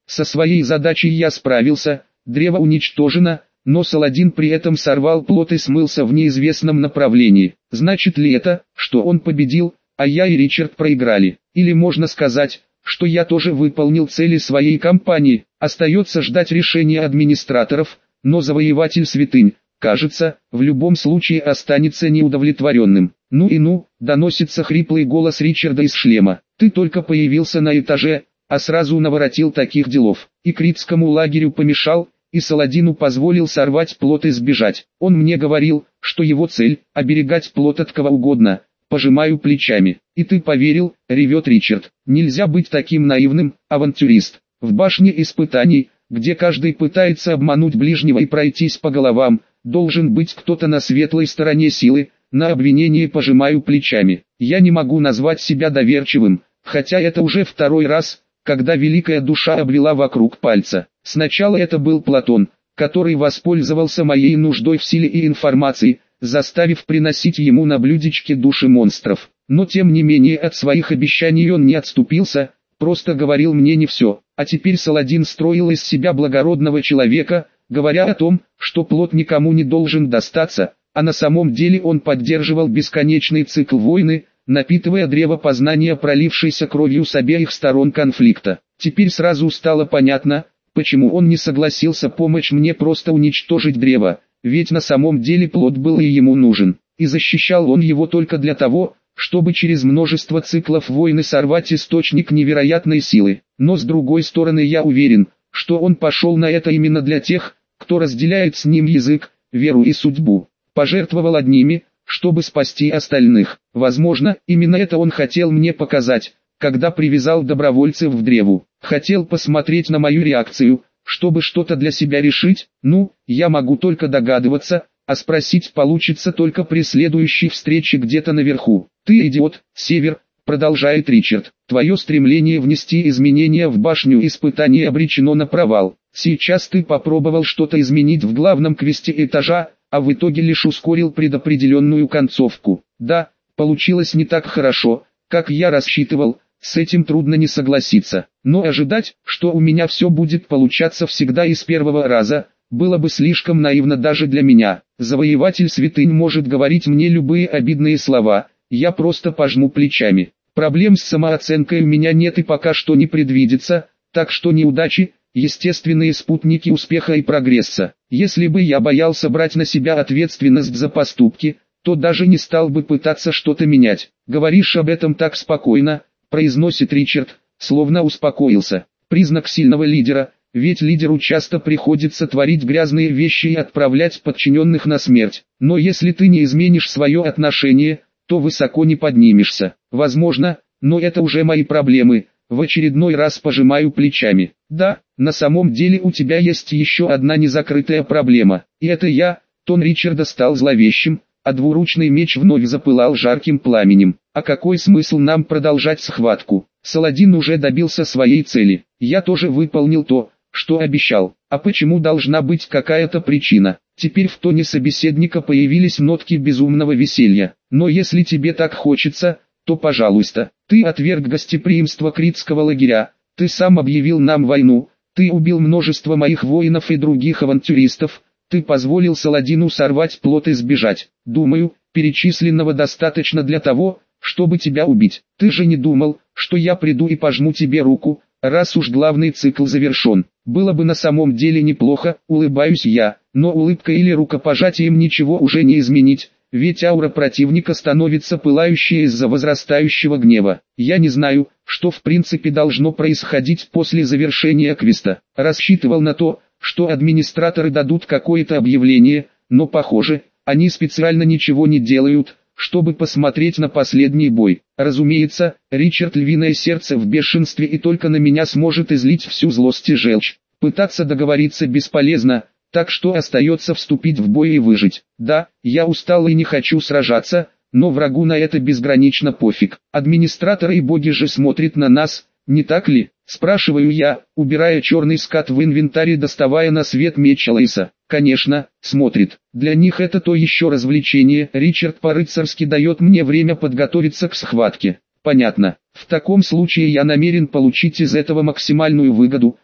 Со своей задачей я справился, древо уничтожено, но Саладин при этом сорвал плот и смылся в неизвестном направлении. Значит ли это, что он победил, а я и Ричард проиграли? Или можно сказать, что я тоже выполнил цели своей кампании? Остается ждать решения администраторов, но завоеватель святынь, кажется, в любом случае останется неудовлетворенным. Ну, доносится хриплый голос Ричарда из шлема. Ты только появился на этаже, а сразу наворотил таких делов. И критскому лагерю помешал, и Саладину позволил сорвать плот и сбежать. Он мне говорил, что его цель – оберегать плот от кого угодно. Пожимаю плечами. И ты поверил, ревет Ричард. Нельзя быть таким наивным, авантюрист. В башне испытаний, где каждый пытается обмануть ближнего и пройтись по головам, должен быть кто-то на светлой стороне силы. На обвинение пожимаю плечами. Я не могу назвать себя доверчивым, хотя это уже второй раз, когда великая душа обвела вокруг пальца. Сначала это был Платон, который воспользовался моей нуждой в силе и информации, заставив приносить ему на блюдечке души монстров. Но тем не менее от своих обещаний он не отступился, просто говорил мне не все. А теперь Саладин строил из себя благородного человека, говоря о том, что плот никому не должен достаться, а на самом деле он поддерживал бесконечный цикл войны, напитывая древо познания пролившейся кровью с обеих сторон конфликта. Теперь сразу стало понятно, почему он не согласился помочь мне просто уничтожить древо, ведь на самом деле плот был и ему нужен, и защищал он его только для того, чтобы через множество циклов войны сорвать источник невероятной силы. Но с другой стороны я уверен, что он пошел на это именно для тех, кто разделяет с ним язык, веру и судьбу. Пожертвовал одними, чтобы спасти остальных. Возможно, именно это он хотел мне показать, когда привязал добровольцев в древу. Хотел посмотреть на мою реакцию, чтобы что-то для себя решить. Я могу только догадываться, а спросить получится только при следующей встрече где-то наверху. Ты идиот, Север, продолжает Ричард. Твое стремление внести изменения в башню испытаний обречено на провал. Сейчас ты попробовал что-то изменить в главном квесте этажа, а в итоге лишь ускорил предопределенную концовку. Да, получилось не так хорошо, как я рассчитывал, с этим трудно не согласиться. Но ожидать, что у меня все будет получаться всегда и с первого раза, было бы слишком наивно даже для меня. Завоеватель святынь может говорить мне любые обидные слова, я просто пожму плечами. Проблем с самооценкой у меня нет и пока что не предвидится, так что неудачи – естественные спутники успеха и прогресса. Если бы я боялся брать на себя ответственность за поступки, то даже не стал бы пытаться что-то менять. Говоришь об этом так спокойно, произносит Ричард, словно успокоился. Признак сильного лидера, ведь лидеру часто приходится творить грязные вещи и отправлять подчиненных на смерть. Но если ты не изменишь свое отношение, то высоко не поднимешься. Возможно, но это уже мои проблемы. В очередной раз пожимаю плечами. Да, на самом деле у тебя есть еще одна незакрытая проблема. И это я. Тон Ричарда стал зловещим, а двуручный меч вновь запылал жарким пламенем. А какой смысл нам продолжать схватку? Саладин уже добился своей цели. Я тоже выполнил то, что обещал. А почему должна быть какая-то причина? Теперь в тоне собеседника появились нотки безумного веселья. Но если тебе так хочется, то пожалуйста. Ты отверг гостеприимство критского лагеря, ты сам объявил нам войну, ты убил множество моих воинов и других авантюристов, ты позволил Саладину сорвать плот и сбежать. Думаю, перечисленного достаточно для того, чтобы тебя убить. Ты же не думал, что я приду и пожму тебе руку, раз уж главный цикл завершен. Было бы на самом деле неплохо, улыбаюсь я, но улыбкой или рукопожатием ничего уже не изменить. Ведь аура противника становится пылающей из-за возрастающего гнева. Я не знаю, что в принципе должно происходить после завершения квеста. Рассчитывал на то, что администраторы дадут какое-то объявление, но похоже, они специально ничего не делают, чтобы посмотреть на последний бой. Разумеется, Ричард львиное сердце в бешенстве и только на меня сможет излить всю злость и желчь. Пытаться договориться бесполезно. Так что остается вступить в бой и выжить. Да, я устал и не хочу сражаться, но врагу на это безгранично пофиг. Администраторы и боги же смотрят на нас, не так ли? Спрашиваю я, убирая черный скат в инвентарь и доставая на свет меч Лейса. Конечно, смотрит. Для них это то еще развлечение. Ричард по-рыцарски дает мне время подготовиться к схватке. Понятно. В таком случае я намерен получить из этого максимальную выгоду.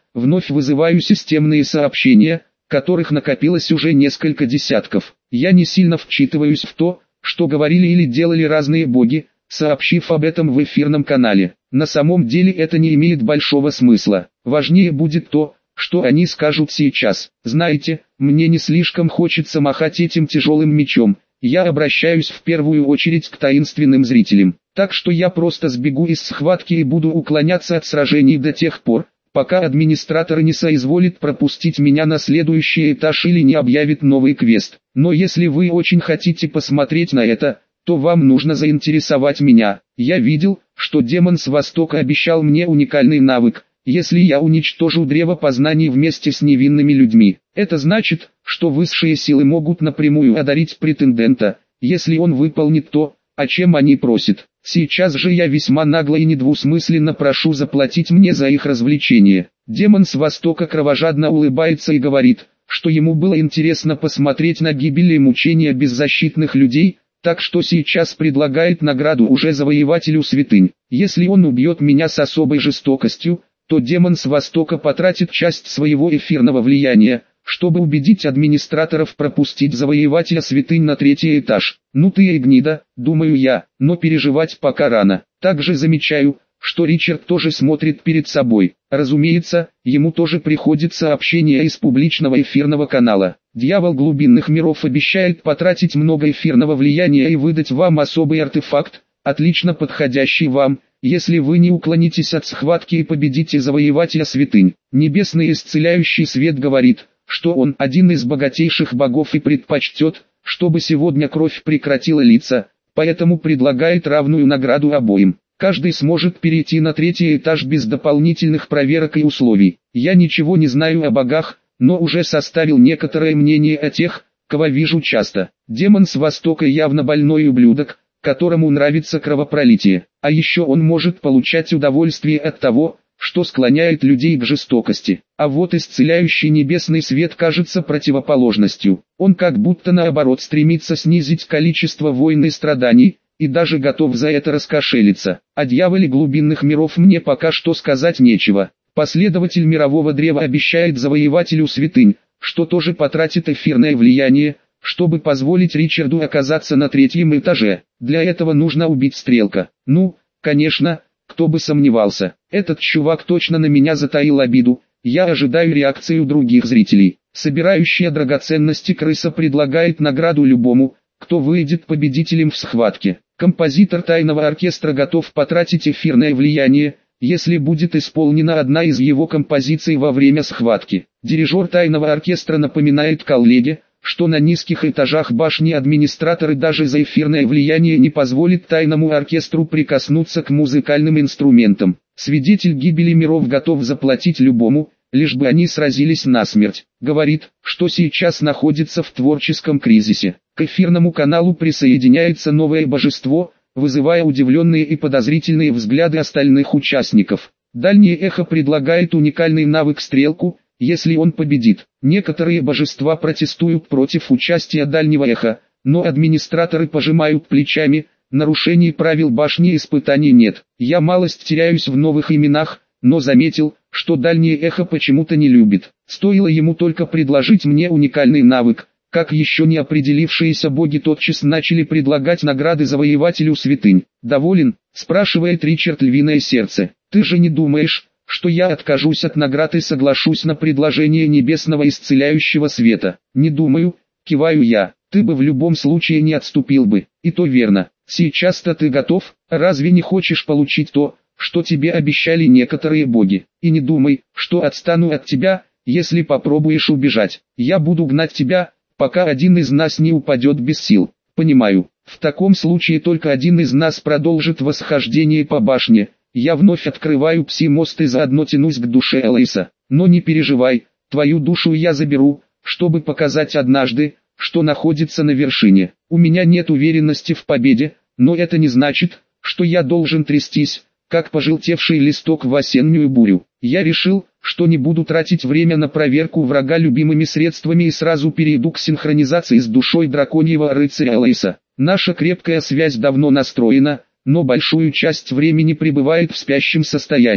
вновь вызываю системные сообщения, которых накопилось уже несколько десятков. Я не сильно вчитываюсь в то, что говорили или делали разные боги, сообщив об этом в эфирном канале. На самом деле это не имеет большого смысла. Важнее будет то, что они скажут сейчас. Знаете, мне не слишком хочется махать этим тяжелым мечом. Я обращаюсь в первую очередь к таинственным зрителям. Так что я просто сбегу из схватки и буду уклоняться от сражений до тех пор, пока администратор не соизволит пропустить меня на следующий этаж или не объявит новый квест. Но если вы очень хотите посмотреть на это, то вам нужно заинтересовать меня. Я видел, что демон с Востока обещал мне уникальный навык, если я уничтожу древо познаний вместе с невинными людьми. Это значит, что высшие силы могут напрямую одарить претендента, если он выполнит то, о чем они просят. Сейчас же я весьма нагло и недвусмысленно прошу заплатить мне за их развлечение. Демон с Востока кровожадно улыбается и говорит, что ему было интересно посмотреть на гибель и мучения беззащитных людей, так что сейчас предлагает награду уже завоевателю святынь. Если он убьет меня с особой жестокостью, то демон с Востока потратит часть своего эфирного влияния, чтобы убедить администраторов пропустить завоевателя святынь на третий этаж. Ну ты и гнида, думаю я, но переживать пока рано. Также замечаю, что Ричард тоже смотрит перед собой. Разумеется, ему тоже приходит сообщение из публичного эфирного канала. Дьявол глубинных миров обещает потратить много эфирного влияния и выдать вам особый артефакт, отлично подходящий вам, если вы не уклонитесь от схватки и победите завоевателя святынь. Небесный исцеляющий свет говорит, что он один из богатейших богов и предпочтет, чтобы сегодня кровь прекратила литься, поэтому предлагает равную награду обоим. Каждый сможет перейти на третий этаж без дополнительных проверок и условий. Я ничего не знаю о богах, но уже составил некоторое мнение о тех, кого вижу часто. Демон с Востока явно больной ублюдок, которому нравится кровопролитие. А еще он может получать удовольствие от того, что склоняет людей к жестокости. А вот исцеляющий небесный свет кажется противоположностью. Он как будто наоборот стремится снизить количество войн и страданий, и даже готов за это раскошелиться. О дьяволе глубинных миров мне пока что сказать нечего. Последователь мирового древа обещает завоевателю святынь, что тоже потратит эфирное влияние, чтобы позволить Ричарду оказаться на третьем этаже. Для этого нужно убить Стрелка. Ну, конечно, кто бы сомневался. Этот чувак точно на меня затаил обиду. Я ожидаю реакцию других зрителей. Собирающая драгоценности крыса предлагает награду любому, кто выйдет победителем в схватке. Композитор тайного оркестра готов потратить эфирное влияние, если будет исполнена одна из его композиций во время схватки. Дирижер тайного оркестра напоминает коллеге, что на низких этажах башни администраторы даже за эфирное влияние не позволят тайному оркестру прикоснуться к музыкальным инструментам. Свидетель гибели миров готов заплатить любому, лишь бы они сразились насмерть. Говорит, что сейчас находится в творческом кризисе. К эфирному каналу присоединяется новое божество, вызывая удивленные и подозрительные взгляды остальных участников. Дальнее эхо предлагает уникальный навык стрелку, если он победит. Некоторые божества протестуют против участия дальнего эха, но администраторы пожимают плечами, нарушений правил башни испытаний нет. Я малость теряюсь в новых именах, но заметил, что дальнее эхо почему-то не любит. Стоило ему только предложить мне уникальный навык, как еще не определившиеся боги тотчас начали предлагать награды завоевателю святынь. «Доволен?» – спрашивает Ричард Львиное Сердце. «Ты же не думаешь, что я откажусь от наград и соглашусь на предложение небесного исцеляющего света?» «Не думаю», – киваю я. «Ты бы в любом случае не отступил бы». «И то верно. Сейчас-то ты готов, разве не хочешь получить то, что тебе обещали некоторые боги? И не думай, что отстану от тебя, если попробуешь убежать. Я буду гнать тебя, пока один из нас не упадет без сил». «Понимаю. В таком случае только один из нас продолжит восхождение по башне. Я вновь открываю пси-мост и заодно тянусь к душе Элайса. Но не переживай, твою душу я заберу, чтобы показать однажды, что находится на вершине. У меня нет уверенности в победе, но это не значит, что я должен трястись, как пожелтевший листок в осеннюю бурю. Я решил, что не буду тратить время на проверку врага любимыми средствами и сразу перейду к синхронизации с душой драконьего рыцаря Элайса. Наша крепкая связь давно настроена, но большую часть времени пребывает в спящем состоянии.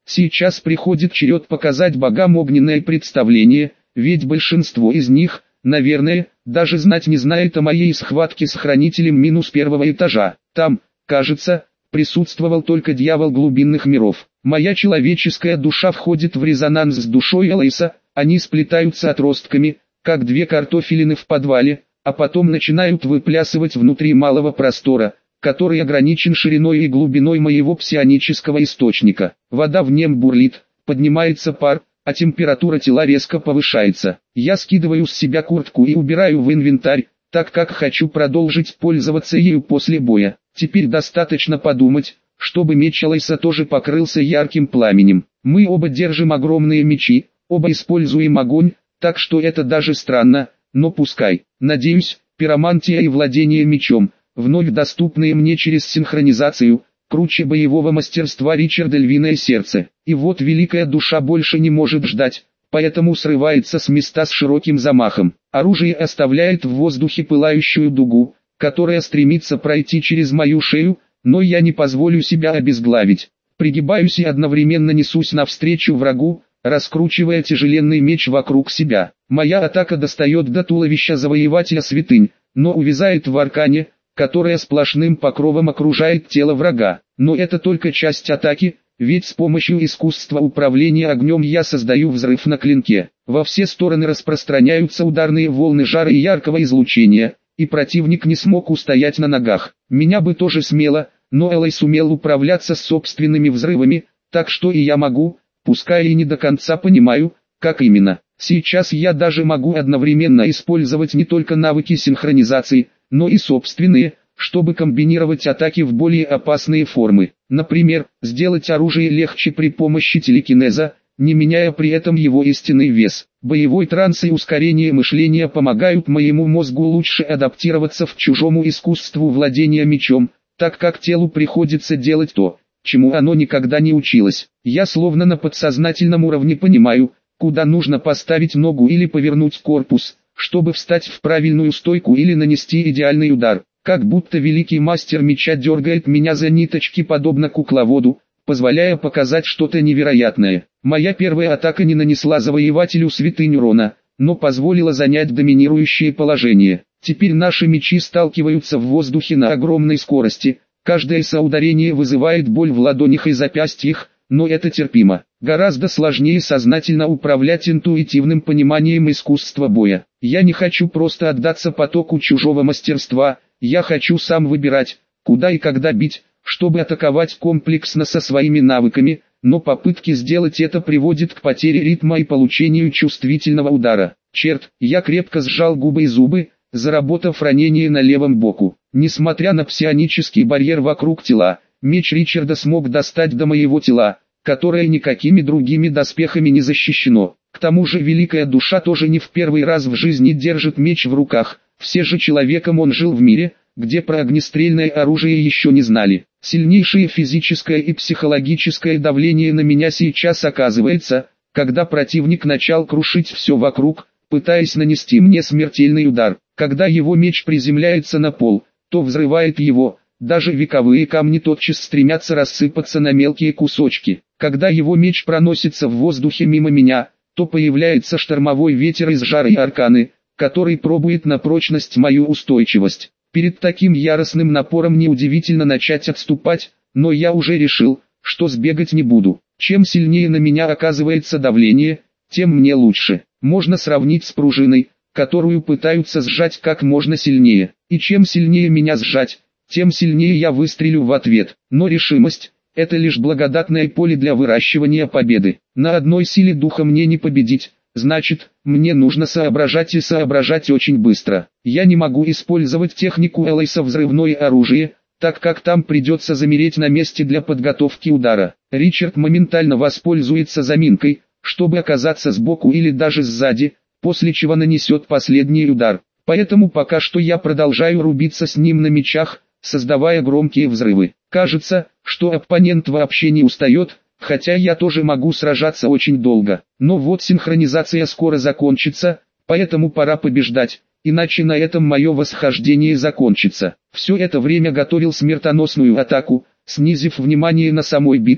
Сейчас приходит черед показать богам огненное представление, ведь большинство из них, наверное, даже знать не знает о моей схватке с хранителем -1 этажа. Там, кажется, присутствовал только дьявол глубинных миров. Моя человеческая душа входит в резонанс с душой Элайса, они сплетаются отростками, как две картофелины в подвале, а потом начинают выплясывать внутри малого простора, который ограничен шириной и глубиной моего псионического источника. Вода в нем бурлит, поднимается пар, а температура тела резко повышается. Я скидываю с себя куртку и убираю в инвентарь, так как хочу продолжить пользоваться ею после боя. Теперь достаточно подумать, чтобы меч Элайса тоже покрылся ярким пламенем. Мы оба держим огромные мечи, оба используем огонь, так что это даже странно, но пускай. Надеюсь, пиромантия и владение мечом, вновь доступные мне через синхронизацию, круче боевого мастерства Ричарда Львиное Сердце. И вот великая душа больше не может ждать, поэтому срывается с места с широким замахом. Оружие оставляет в воздухе пылающую дугу, которая стремится пройти через мою шею, но я не позволю себя обезглавить. Пригибаюсь и одновременно несусь навстречу врагу, раскручивая тяжеленный меч вокруг себя. Моя атака достает до туловища завоевателя святынь, но увязает в аркане, которая сплошным покровом окружает тело врага. Но это только часть атаки, ведь с помощью искусства управления огнем я создаю взрыв на клинке. Во все стороны распространяются ударные волны жара и яркого излучения, и противник не смог устоять на ногах. Меня бы тоже смело, но Элай сумел управляться с собственными взрывами, так что и я могу, пускай и не до конца понимаю, как именно. Сейчас я даже могу одновременно использовать не только навыки синхронизации, но и собственные, чтобы комбинировать атаки в более опасные формы. Например, сделать оружие легче при помощи телекинеза, не меняя при этом его истинный вес. Боевой транс и ускорение мышления помогают моему мозгу лучше адаптироваться к чужому искусству владения мечом, так как телу приходится делать то, чему оно никогда не училось. Я словно на подсознательном уровне понимаю, куда нужно поставить ногу или повернуть корпус, чтобы встать в правильную стойку или нанести идеальный удар. Как будто великий мастер меча дергает меня за ниточки подобно кукловоду, позволяя показать что-то невероятное. Моя первая атака не нанесла завоевателю святынь урона, но позволила занять доминирующее положение. Теперь наши мечи сталкиваются в воздухе на огромной скорости, каждое соударение вызывает боль в ладонях и запястьях, но это терпимо. Гораздо сложнее сознательно управлять интуитивным пониманием искусства боя. Я не хочу просто отдаться потоку чужого мастерства, я хочу сам выбирать, куда и когда бить, чтобы атаковать комплексно со своими навыками, но попытки сделать это приводят к потере ритма и получению чувствительного удара. Черт, я крепко сжал губы и зубы, заработав ранение на левом боку. Несмотря на псионический барьер вокруг тела, меч Ричарда смог достать до моего тела, которое никакими другими доспехами не защищено. К тому же великая душа тоже не в первый раз в жизни держит меч в руках, все же человеком он жил в мире, где про огнестрельное оружие еще не знали. Сильнейшее физическое и психологическое давление на меня сейчас оказывается, когда противник начал крушить все вокруг, пытаясь нанести мне смертельный удар. Когда его меч приземляется на пол, то взрывает его, даже вековые камни тотчас стремятся рассыпаться на мелкие кусочки. Когда его меч проносится в воздухе мимо меня, то появляется штормовой ветер из жара и арканы, который пробует на прочность мою устойчивость. Перед таким яростным напором неудивительно начать отступать, но я уже решил, что сбегать не буду. Чем сильнее на меня оказывается давление, тем мне лучше. Можно сравнить с пружиной, которую пытаются сжать как можно сильнее. И чем сильнее меня сжать, тем сильнее я выстрелю в ответ. Но решимость – это лишь благодатное поле для выращивания победы. На одной силе духа мне не победить. Значит, мне нужно соображать и соображать очень быстро. Я не могу использовать технику Элайса взрывное оружие, так как там придется замереть на месте для подготовки удара. Ричард моментально воспользуется заминкой, чтобы оказаться сбоку или даже сзади, после чего нанесет последний удар. Поэтому пока что я продолжаю рубиться с ним на мечах, создавая громкие взрывы. Кажется, что оппонент вообще не устает, хотя я тоже могу сражаться очень долго. Но вот синхронизация скоро закончится, поэтому пора побеждать, иначе на этом мое восхождение закончится. Все это время готовил смертоносную атаку, снизив внимание на самой битве,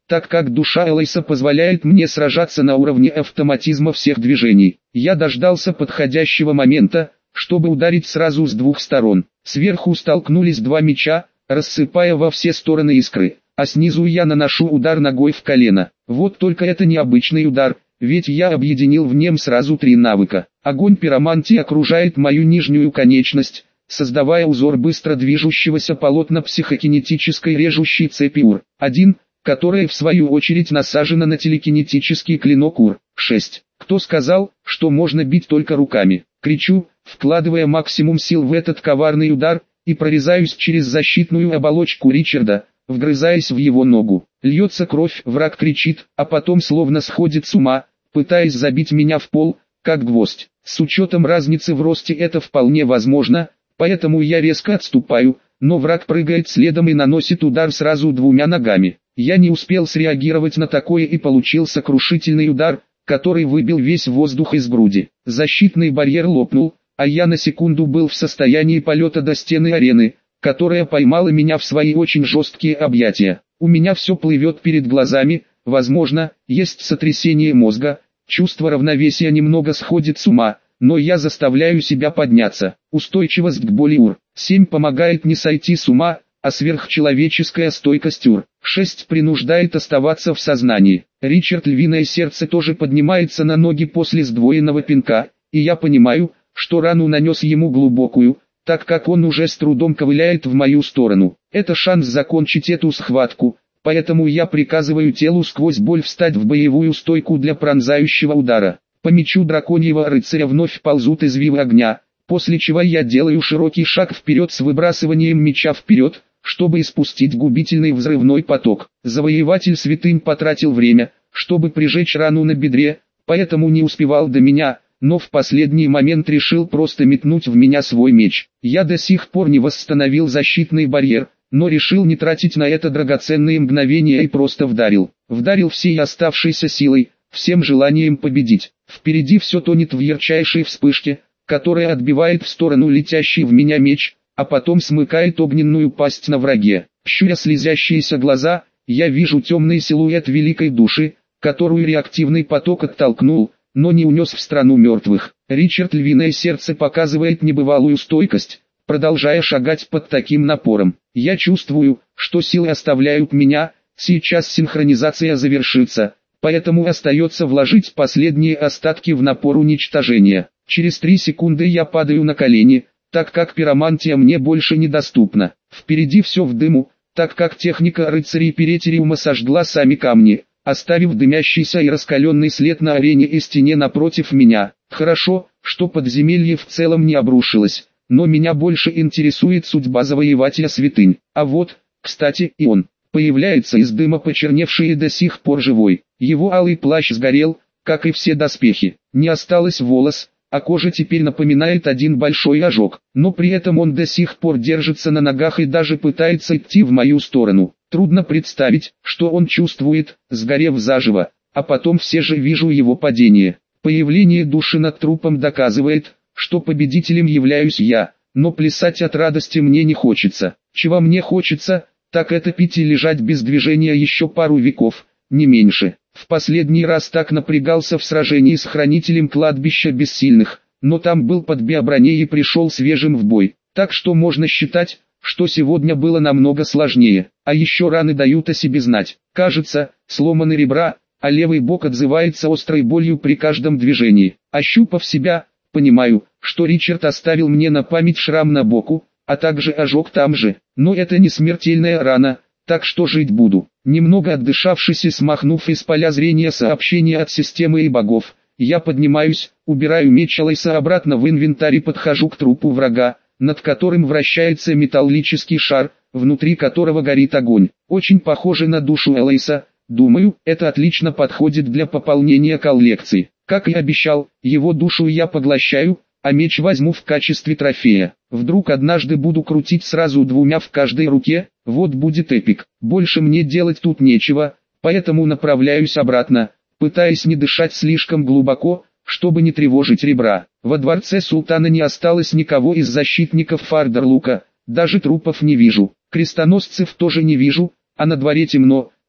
так как душа Элайса позволяет мне сражаться на уровне автоматизма всех движений. Я дождался подходящего момента, чтобы ударить сразу с двух сторон. Сверху столкнулись два меча, рассыпая во все стороны искры, а снизу я наношу удар ногой в колено. Вот только это не обычный удар, ведь я объединил в нем сразу три навыка. Огонь пиромантии окружает мою нижнюю конечность, создавая узор быстро движущегося полотна психокинетической режущей цепи УР-1, которая в свою очередь насажена на телекинетический клинок УР-6. Кто сказал, что можно бить только руками? Кричу, вкладывая максимум сил в этот коварный удар, и прорезаюсь через защитную оболочку Ричарда, вгрызаясь в его ногу. Льется кровь, враг кричит, а потом словно сходит с ума, пытаясь забить меня в пол, как гвоздь. С учетом разницы в росте это вполне возможно, поэтому я резко отступаю, но враг прыгает следом и наносит удар сразу двумя ногами. Я не успел среагировать на такое и получил сокрушительный удар, который выбил весь воздух из груди. Защитный барьер лопнул, а я на секунду был в состоянии полета до стены арены, которая поймала меня в свои очень жесткие объятия. У меня все плывет перед глазами, возможно, есть сотрясение мозга, чувство равновесия немного сходит с ума, но я заставляю себя подняться. Устойчивость к боли УР-7 помогает не сойти с ума, а сверхчеловеческая стойкость УР-6 принуждает оставаться в сознании. Ричард Львиное Сердце тоже поднимается на ноги после сдвоенного пинка, и я понимаю, что рану нанес ему глубокую, так как он уже с трудом ковыляет в мою сторону. Это шанс закончить эту схватку, поэтому я приказываю телу сквозь боль встать в боевую стойку для пронзающего удара. По мечу драконьего рыцаря вновь ползут извивы огня, после чего я делаю широкий шаг вперед с выбрасыванием меча вперед, чтобы испустить губительный взрывной поток. Завоеватель святынь потратил время, чтобы прижечь рану на бедре, поэтому не успевал до меня, но в последний момент решил просто метнуть в меня свой меч. Я до сих пор не восстановил защитный барьер, но решил не тратить на это драгоценные мгновения и просто вдарил. Вдарил всей оставшейся силой, всем желанием победить. Впереди все тонет в ярчайшей вспышке, которая отбивает в сторону летящий в меня меч, а потом смыкает огненную пасть на враге. Щуря слезящиеся глаза, я вижу темный силуэт великой души, которую реактивный поток оттолкнул, но не унес в страну мертвых. Ричард Львиное Сердце показывает небывалую стойкость, продолжая шагать под таким напором. Я чувствую, что силы оставляют меня, сейчас синхронизация завершится, поэтому остается вложить последние остатки в напор уничтожения. Через 3 секунды я падаю на колени, так как пиромантия мне больше недоступна. Впереди все в дыму, так как техника рыцарей Перетериума сожгла сами камни, оставив дымящийся и раскаленный след на арене и стене напротив меня. Хорошо, что подземелье в целом не обрушилось, но меня больше интересует судьба завоевателя святынь. А вот, кстати, и он. Появляется из дыма почерневший и до сих пор живой. Его алый плащ сгорел, как и все доспехи. Не осталось волос, а кожа теперь напоминает один большой ожог. Но при этом он до сих пор держится на ногах и даже пытается идти в мою сторону. Трудно представить, что он чувствует, сгорев заживо, а потом все же вижу его падение. Появление души над трупом доказывает, что победителем являюсь я, но плясать от радости мне не хочется. Чего мне хочется, так это пить и лежать без движения еще пару веков, не меньше. В последний раз так напрягался в сражении с хранителем кладбища бессильных, но там был под биоброней и пришел свежим в бой. Так что можно считать, что сегодня было намного сложнее. А еще раны дают о себе знать. Кажется, сломаны ребра, а левый бок отзывается острой болью при каждом движении. Ощупав себя, понимаю, что Ричард оставил мне на память шрам на боку, а также ожог там же. Но это не смертельная рана, так что жить буду. Немного отдышавшись и смахнув из поля зрения сообщения от системы и богов, я поднимаюсь, убираю меч Элайса обратно в инвентарь и подхожу к трупу врага, над которым вращается металлический шар, внутри которого горит огонь. Очень похоже на душу Элайса, думаю, это отлично подходит для пополнения коллекции. Как и обещал, его душу я поглощаю, а меч возьму в качестве трофея. Вдруг однажды буду крутить сразу двумя в каждой руке, вот будет эпик. Больше мне делать тут нечего, поэтому направляюсь обратно, пытаясь не дышать слишком глубоко, чтобы не тревожить ребра. Во дворце султана не осталось никого из защитников Фардерлука, даже трупов не вижу. Крестоносцев тоже не вижу, а на дворе темно,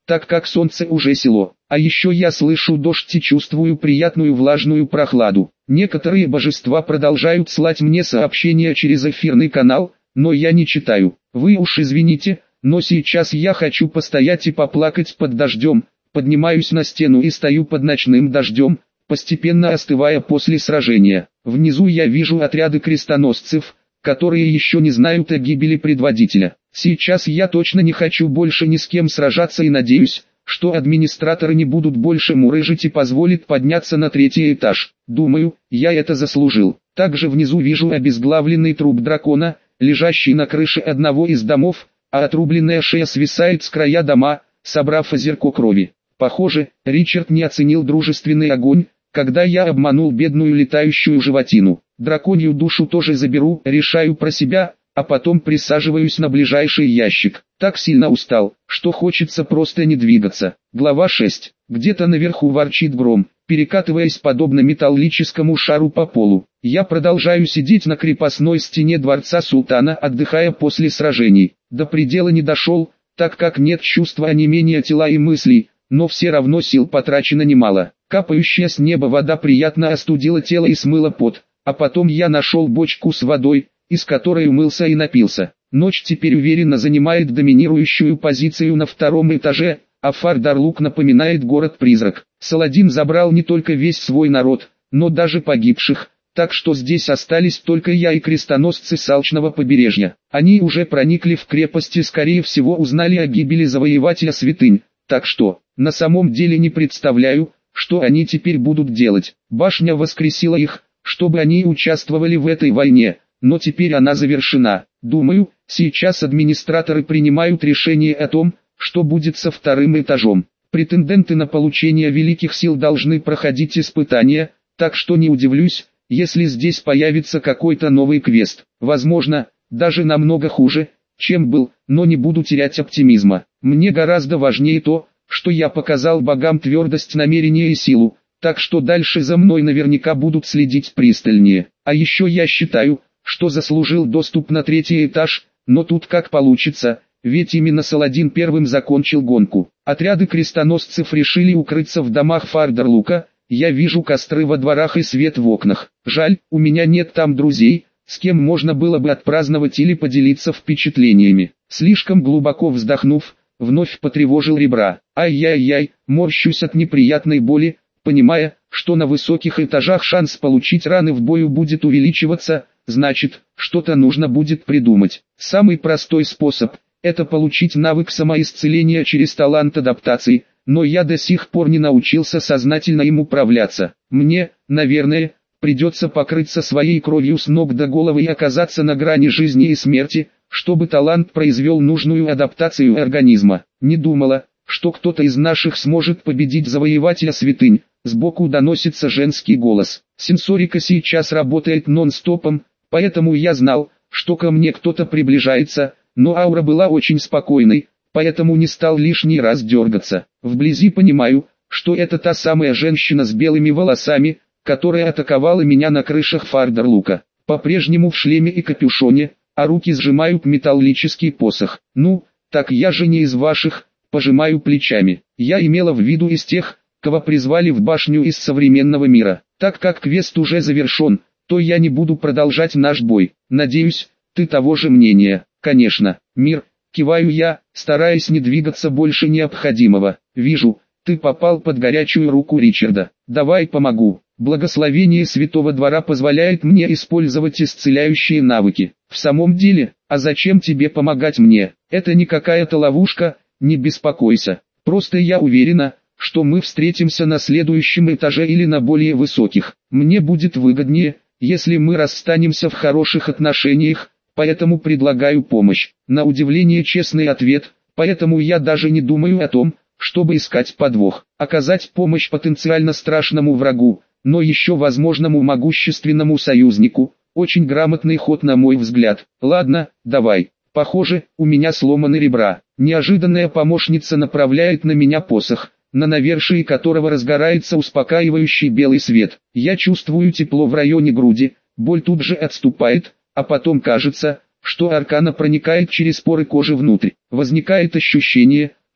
так как солнце уже село. А еще я слышу дождь и чувствую приятную влажную прохладу. Некоторые божества продолжают слать мне сообщения через эфирный канал, но я не читаю. Вы уж извините, но сейчас я хочу постоять и поплакать под дождем. Поднимаюсь на стену и стою под ночным дождем, постепенно остывая после сражения. Внизу я вижу отряды крестоносцев, которые еще не знают о гибели предводителя. Сейчас я точно не хочу больше ни с кем сражаться и надеюсь, что администраторы не будут больше мурыжить и позволят подняться на 3-й этаж. Думаю, я это заслужил. Также внизу вижу обезглавленный труп дракона, лежащий на крыше одного из домов, а отрубленная шея свисает с края дома, собрав озерко крови. Похоже, Ричард не оценил дружественный огонь, когда я обманул бедную летающую животину. Драконью душу тоже заберу, решаю про себя, а потом присаживаюсь на ближайший ящик. Так сильно устал, что хочется просто не двигаться. Глава 6. Где-то наверху ворчит гром, перекатываясь подобно металлическому шару по полу. Я продолжаю сидеть на крепостной стене дворца султана, отдыхая после сражений. До предела не дошел, так как нет чувства онемения тела и мыслей, но все равно сил потрачено немало. Капающая с неба вода приятно остудила тело и смыла пот, а потом я нашел бочку с водой, из которой умылся и напился. Ночь теперь уверенно занимает доминирующую позицию на 2-м этаже, а Фардарлук напоминает город-призрак. Саладин забрал не только весь свой народ, но даже погибших, так что здесь остались только я и крестоносцы с Алчного побережья. Они уже проникли в крепость и скорее всего узнали о гибели завоевателя святынь, так что, на самом деле не представляю, что они теперь будут делать. Башня воскресила их, чтобы они участвовали в этой войне, но теперь она завершена. Думаю, сейчас администраторы принимают решение о том, что будет со 2-м этажом. Претенденты на получение великих сил должны проходить испытания, так что не удивлюсь, если здесь появится какой-то новый квест. Возможно, даже намного хуже, чем был, но не буду терять оптимизма. Мне гораздо важнее то, что я показал богам твердость намерения и силу, так что дальше за мной наверняка будут следить пристальнее. А еще я считаю, что заслужил доступ на 3-й этаж, но тут как получится, ведь именно Саладин первым закончил гонку. Отряды крестоносцев решили укрыться в домах Фардарлука, я вижу костры во дворах и свет в окнах. Жаль, у меня нет там друзей, с кем можно было бы отпраздновать или поделиться впечатлениями. Слишком глубоко вздохнув, вновь потревожил ребра. Ай-яй-яй, морщусь от неприятной боли, понимая, что на высоких этажах шанс получить раны в бою будет увеличиваться, значит, что-то нужно будет придумать. Самый простой способ – это получить навык самоисцеления через талант адаптации, но я до сих пор не научился сознательно им управляться. Мне, наверное, придется покрыться своей кровью с ног до головы и оказаться на грани жизни и смерти, чтобы талант произвел нужную адаптацию организма. Не думала, что кто-то из наших сможет победить завоевателя святынь. Сбоку доносится женский голос. Сенсорика сейчас работает нон-стопом, поэтому я знал, что ко мне кто-то приближается, но аура была очень спокойной, поэтому не стал лишний раз дергаться. Вблизи понимаю, что это та самая женщина с белыми волосами, которая атаковала меня на крышах Фардарлука. По-прежнему в шлеме и капюшоне, а руки сжимают металлический посох. Ну, так я же не из ваших, пожимаю плечами. Я имела в виду из тех, кого призвали в башню из современного мира. Так как квест уже завершен, то я не буду продолжать наш бой. Надеюсь, ты того же мнения. Конечно, мир, киваю я, стараясь не двигаться больше необходимого. Вижу, ты попал под горячую руку Ричарда. Давай помогу. Благословение Святого Двора позволяет мне использовать исцеляющие навыки. В самом деле, а зачем тебе помогать мне? Это не какая-то ловушка, не беспокойся. Просто я уверена, что мы встретимся на следующем этаже или на более высоких. Мне будет выгоднее, если мы расстанемся в хороших отношениях, поэтому предлагаю помощь. На удивление честный ответ, поэтому я даже не думаю о том, чтобы искать подвох. Оказать помощь потенциально страшному врагу, но еще возможному могущественному союзнику, очень грамотный ход на мой взгляд. Ладно, давай. Похоже, у меня сломаны ребра. Неожиданная помощница направляет на меня посох, на навершии которого разгорается успокаивающий белый свет. Я чувствую тепло в районе груди, боль тут же отступает, а потом кажется, что аркана проникает через поры кожи внутрь. Возникает ощущение,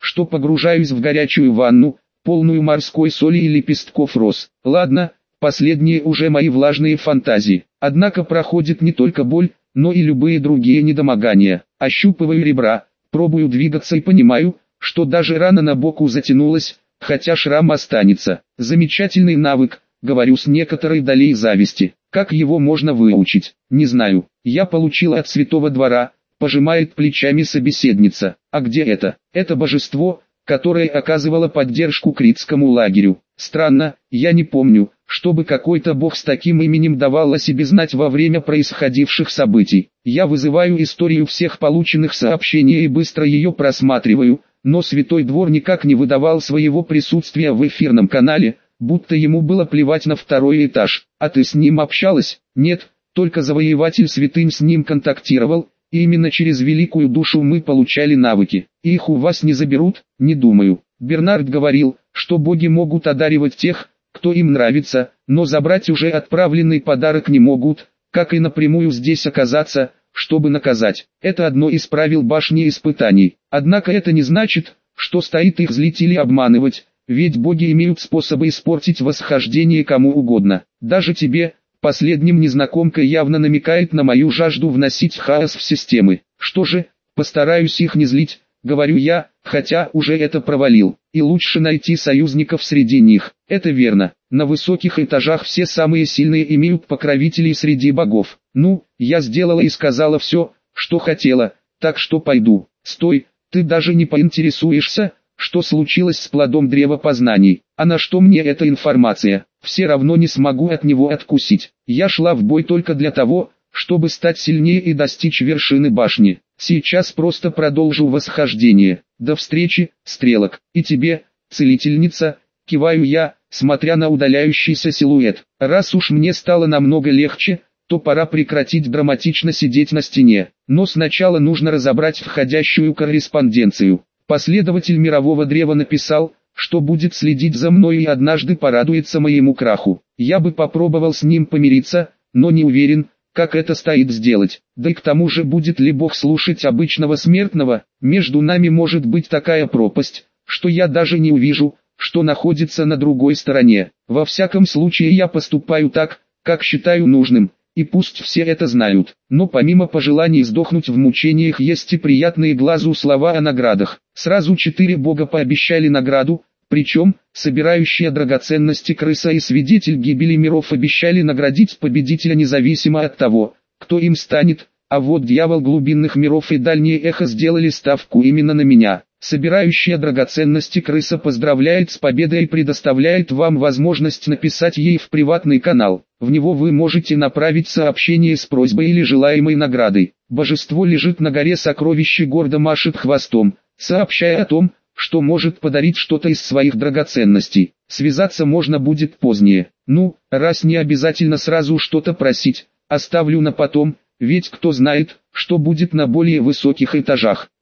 что погружаюсь в горячую ванну, полную морской соли и лепестков роз. Ладно, последние уже мои влажные фантазии. Однако проходит не только боль, но и любые другие недомогания. Ощупываю ребра, пробую двигаться и понимаю, что даже рана на боку затянулась, хотя шрам останется. Замечательный навык, говорю с некоторой долей зависти. Как его можно выучить? Не знаю. Я получил от Святого Двора, пожимает плечами собеседница. А где это? Это божество, которое оказывало поддержку критскому лагерю. Странно, я не помню, чтобы какой-то бог с таким именем давал о себе знать во время происходивших событий. Я вызываю историю всех полученных сообщений и быстро ее просматриваю, но Святой Двор никак не выдавал своего присутствия в эфирном канале, будто ему было плевать на второй этаж. А ты с ним общалась? Нет, только завоеватель святынь с ним контактировал, и именно через великую душу мы получали навыки. Их у вас не заберут? Не думаю. Бернард говорил, что боги могут одаривать тех, кто им нравится, но забрать уже отправленный подарок не могут, как и напрямую здесь оказаться, чтобы наказать. Это одно из правил башни испытаний. Однако это не значит, что стоит их злить или обманывать, ведь боги имеют способы испортить восхождение кому угодно. Даже тебе, последним незнакомка явно намекает на мою жажду вносить хаос в системы. Что же, постараюсь их не злить, говорю я, хотя уже это провалил. И лучше найти союзников среди них. Это верно. На высоких этажах все самые сильные имеют покровителей среди богов. Ну, я сделала и сказала все, что хотела, так что пойду. Стой, ты даже не поинтересуешься, что случилось с плодом древа познаний. А на что мне эта информация? Все равно не смогу от него откусить. Я шла в бой только для того, чтобы стать сильнее и достичь вершины башни. Сейчас просто продолжу восхождение. До встречи, стрелок. И тебе, целительница, киваю я, смотря на удаляющийся силуэт. Раз уж мне стало намного легче, то пора прекратить драматично сидеть на стене. Но сначала нужно разобрать входящую корреспонденцию. Последователь мирового древа написал, что будет следить за мной и однажды порадуется моему краху. Я бы попробовал с ним помириться, но не уверен, как это стоит сделать. Да и к тому же будет ли Бог слушать обычного смертного? Между нами может быть такая пропасть, что я даже не увижу, что находится на другой стороне. Во всяком случае я поступаю так, как считаю нужным, и пусть все это знают. Но помимо пожеланий сдохнуть в мучениях есть и приятные глазу слова о наградах. Сразу 4 бога пообещали награду, причем, собирающие драгоценности крыса и свидетель гибели миров обещали наградить победителя независимо от того, кто им станет, а вот дьявол глубинных миров и дальнее эхо сделали ставку именно на меня. Собирающая драгоценности крыса поздравляет с победой и предоставляет вам возможность написать ей в приватный канал. В него вы можете направить сообщение с просьбой или желаемой наградой. Божество лежит на горе сокровища, гордо машет хвостом, сообщая о том, что может подарить что-то из своих драгоценностей. Связаться можно будет позднее. Ну, раз не обязательно сразу что-то просить, оставлю на потом, ведь кто знает, что будет на более высоких этажах.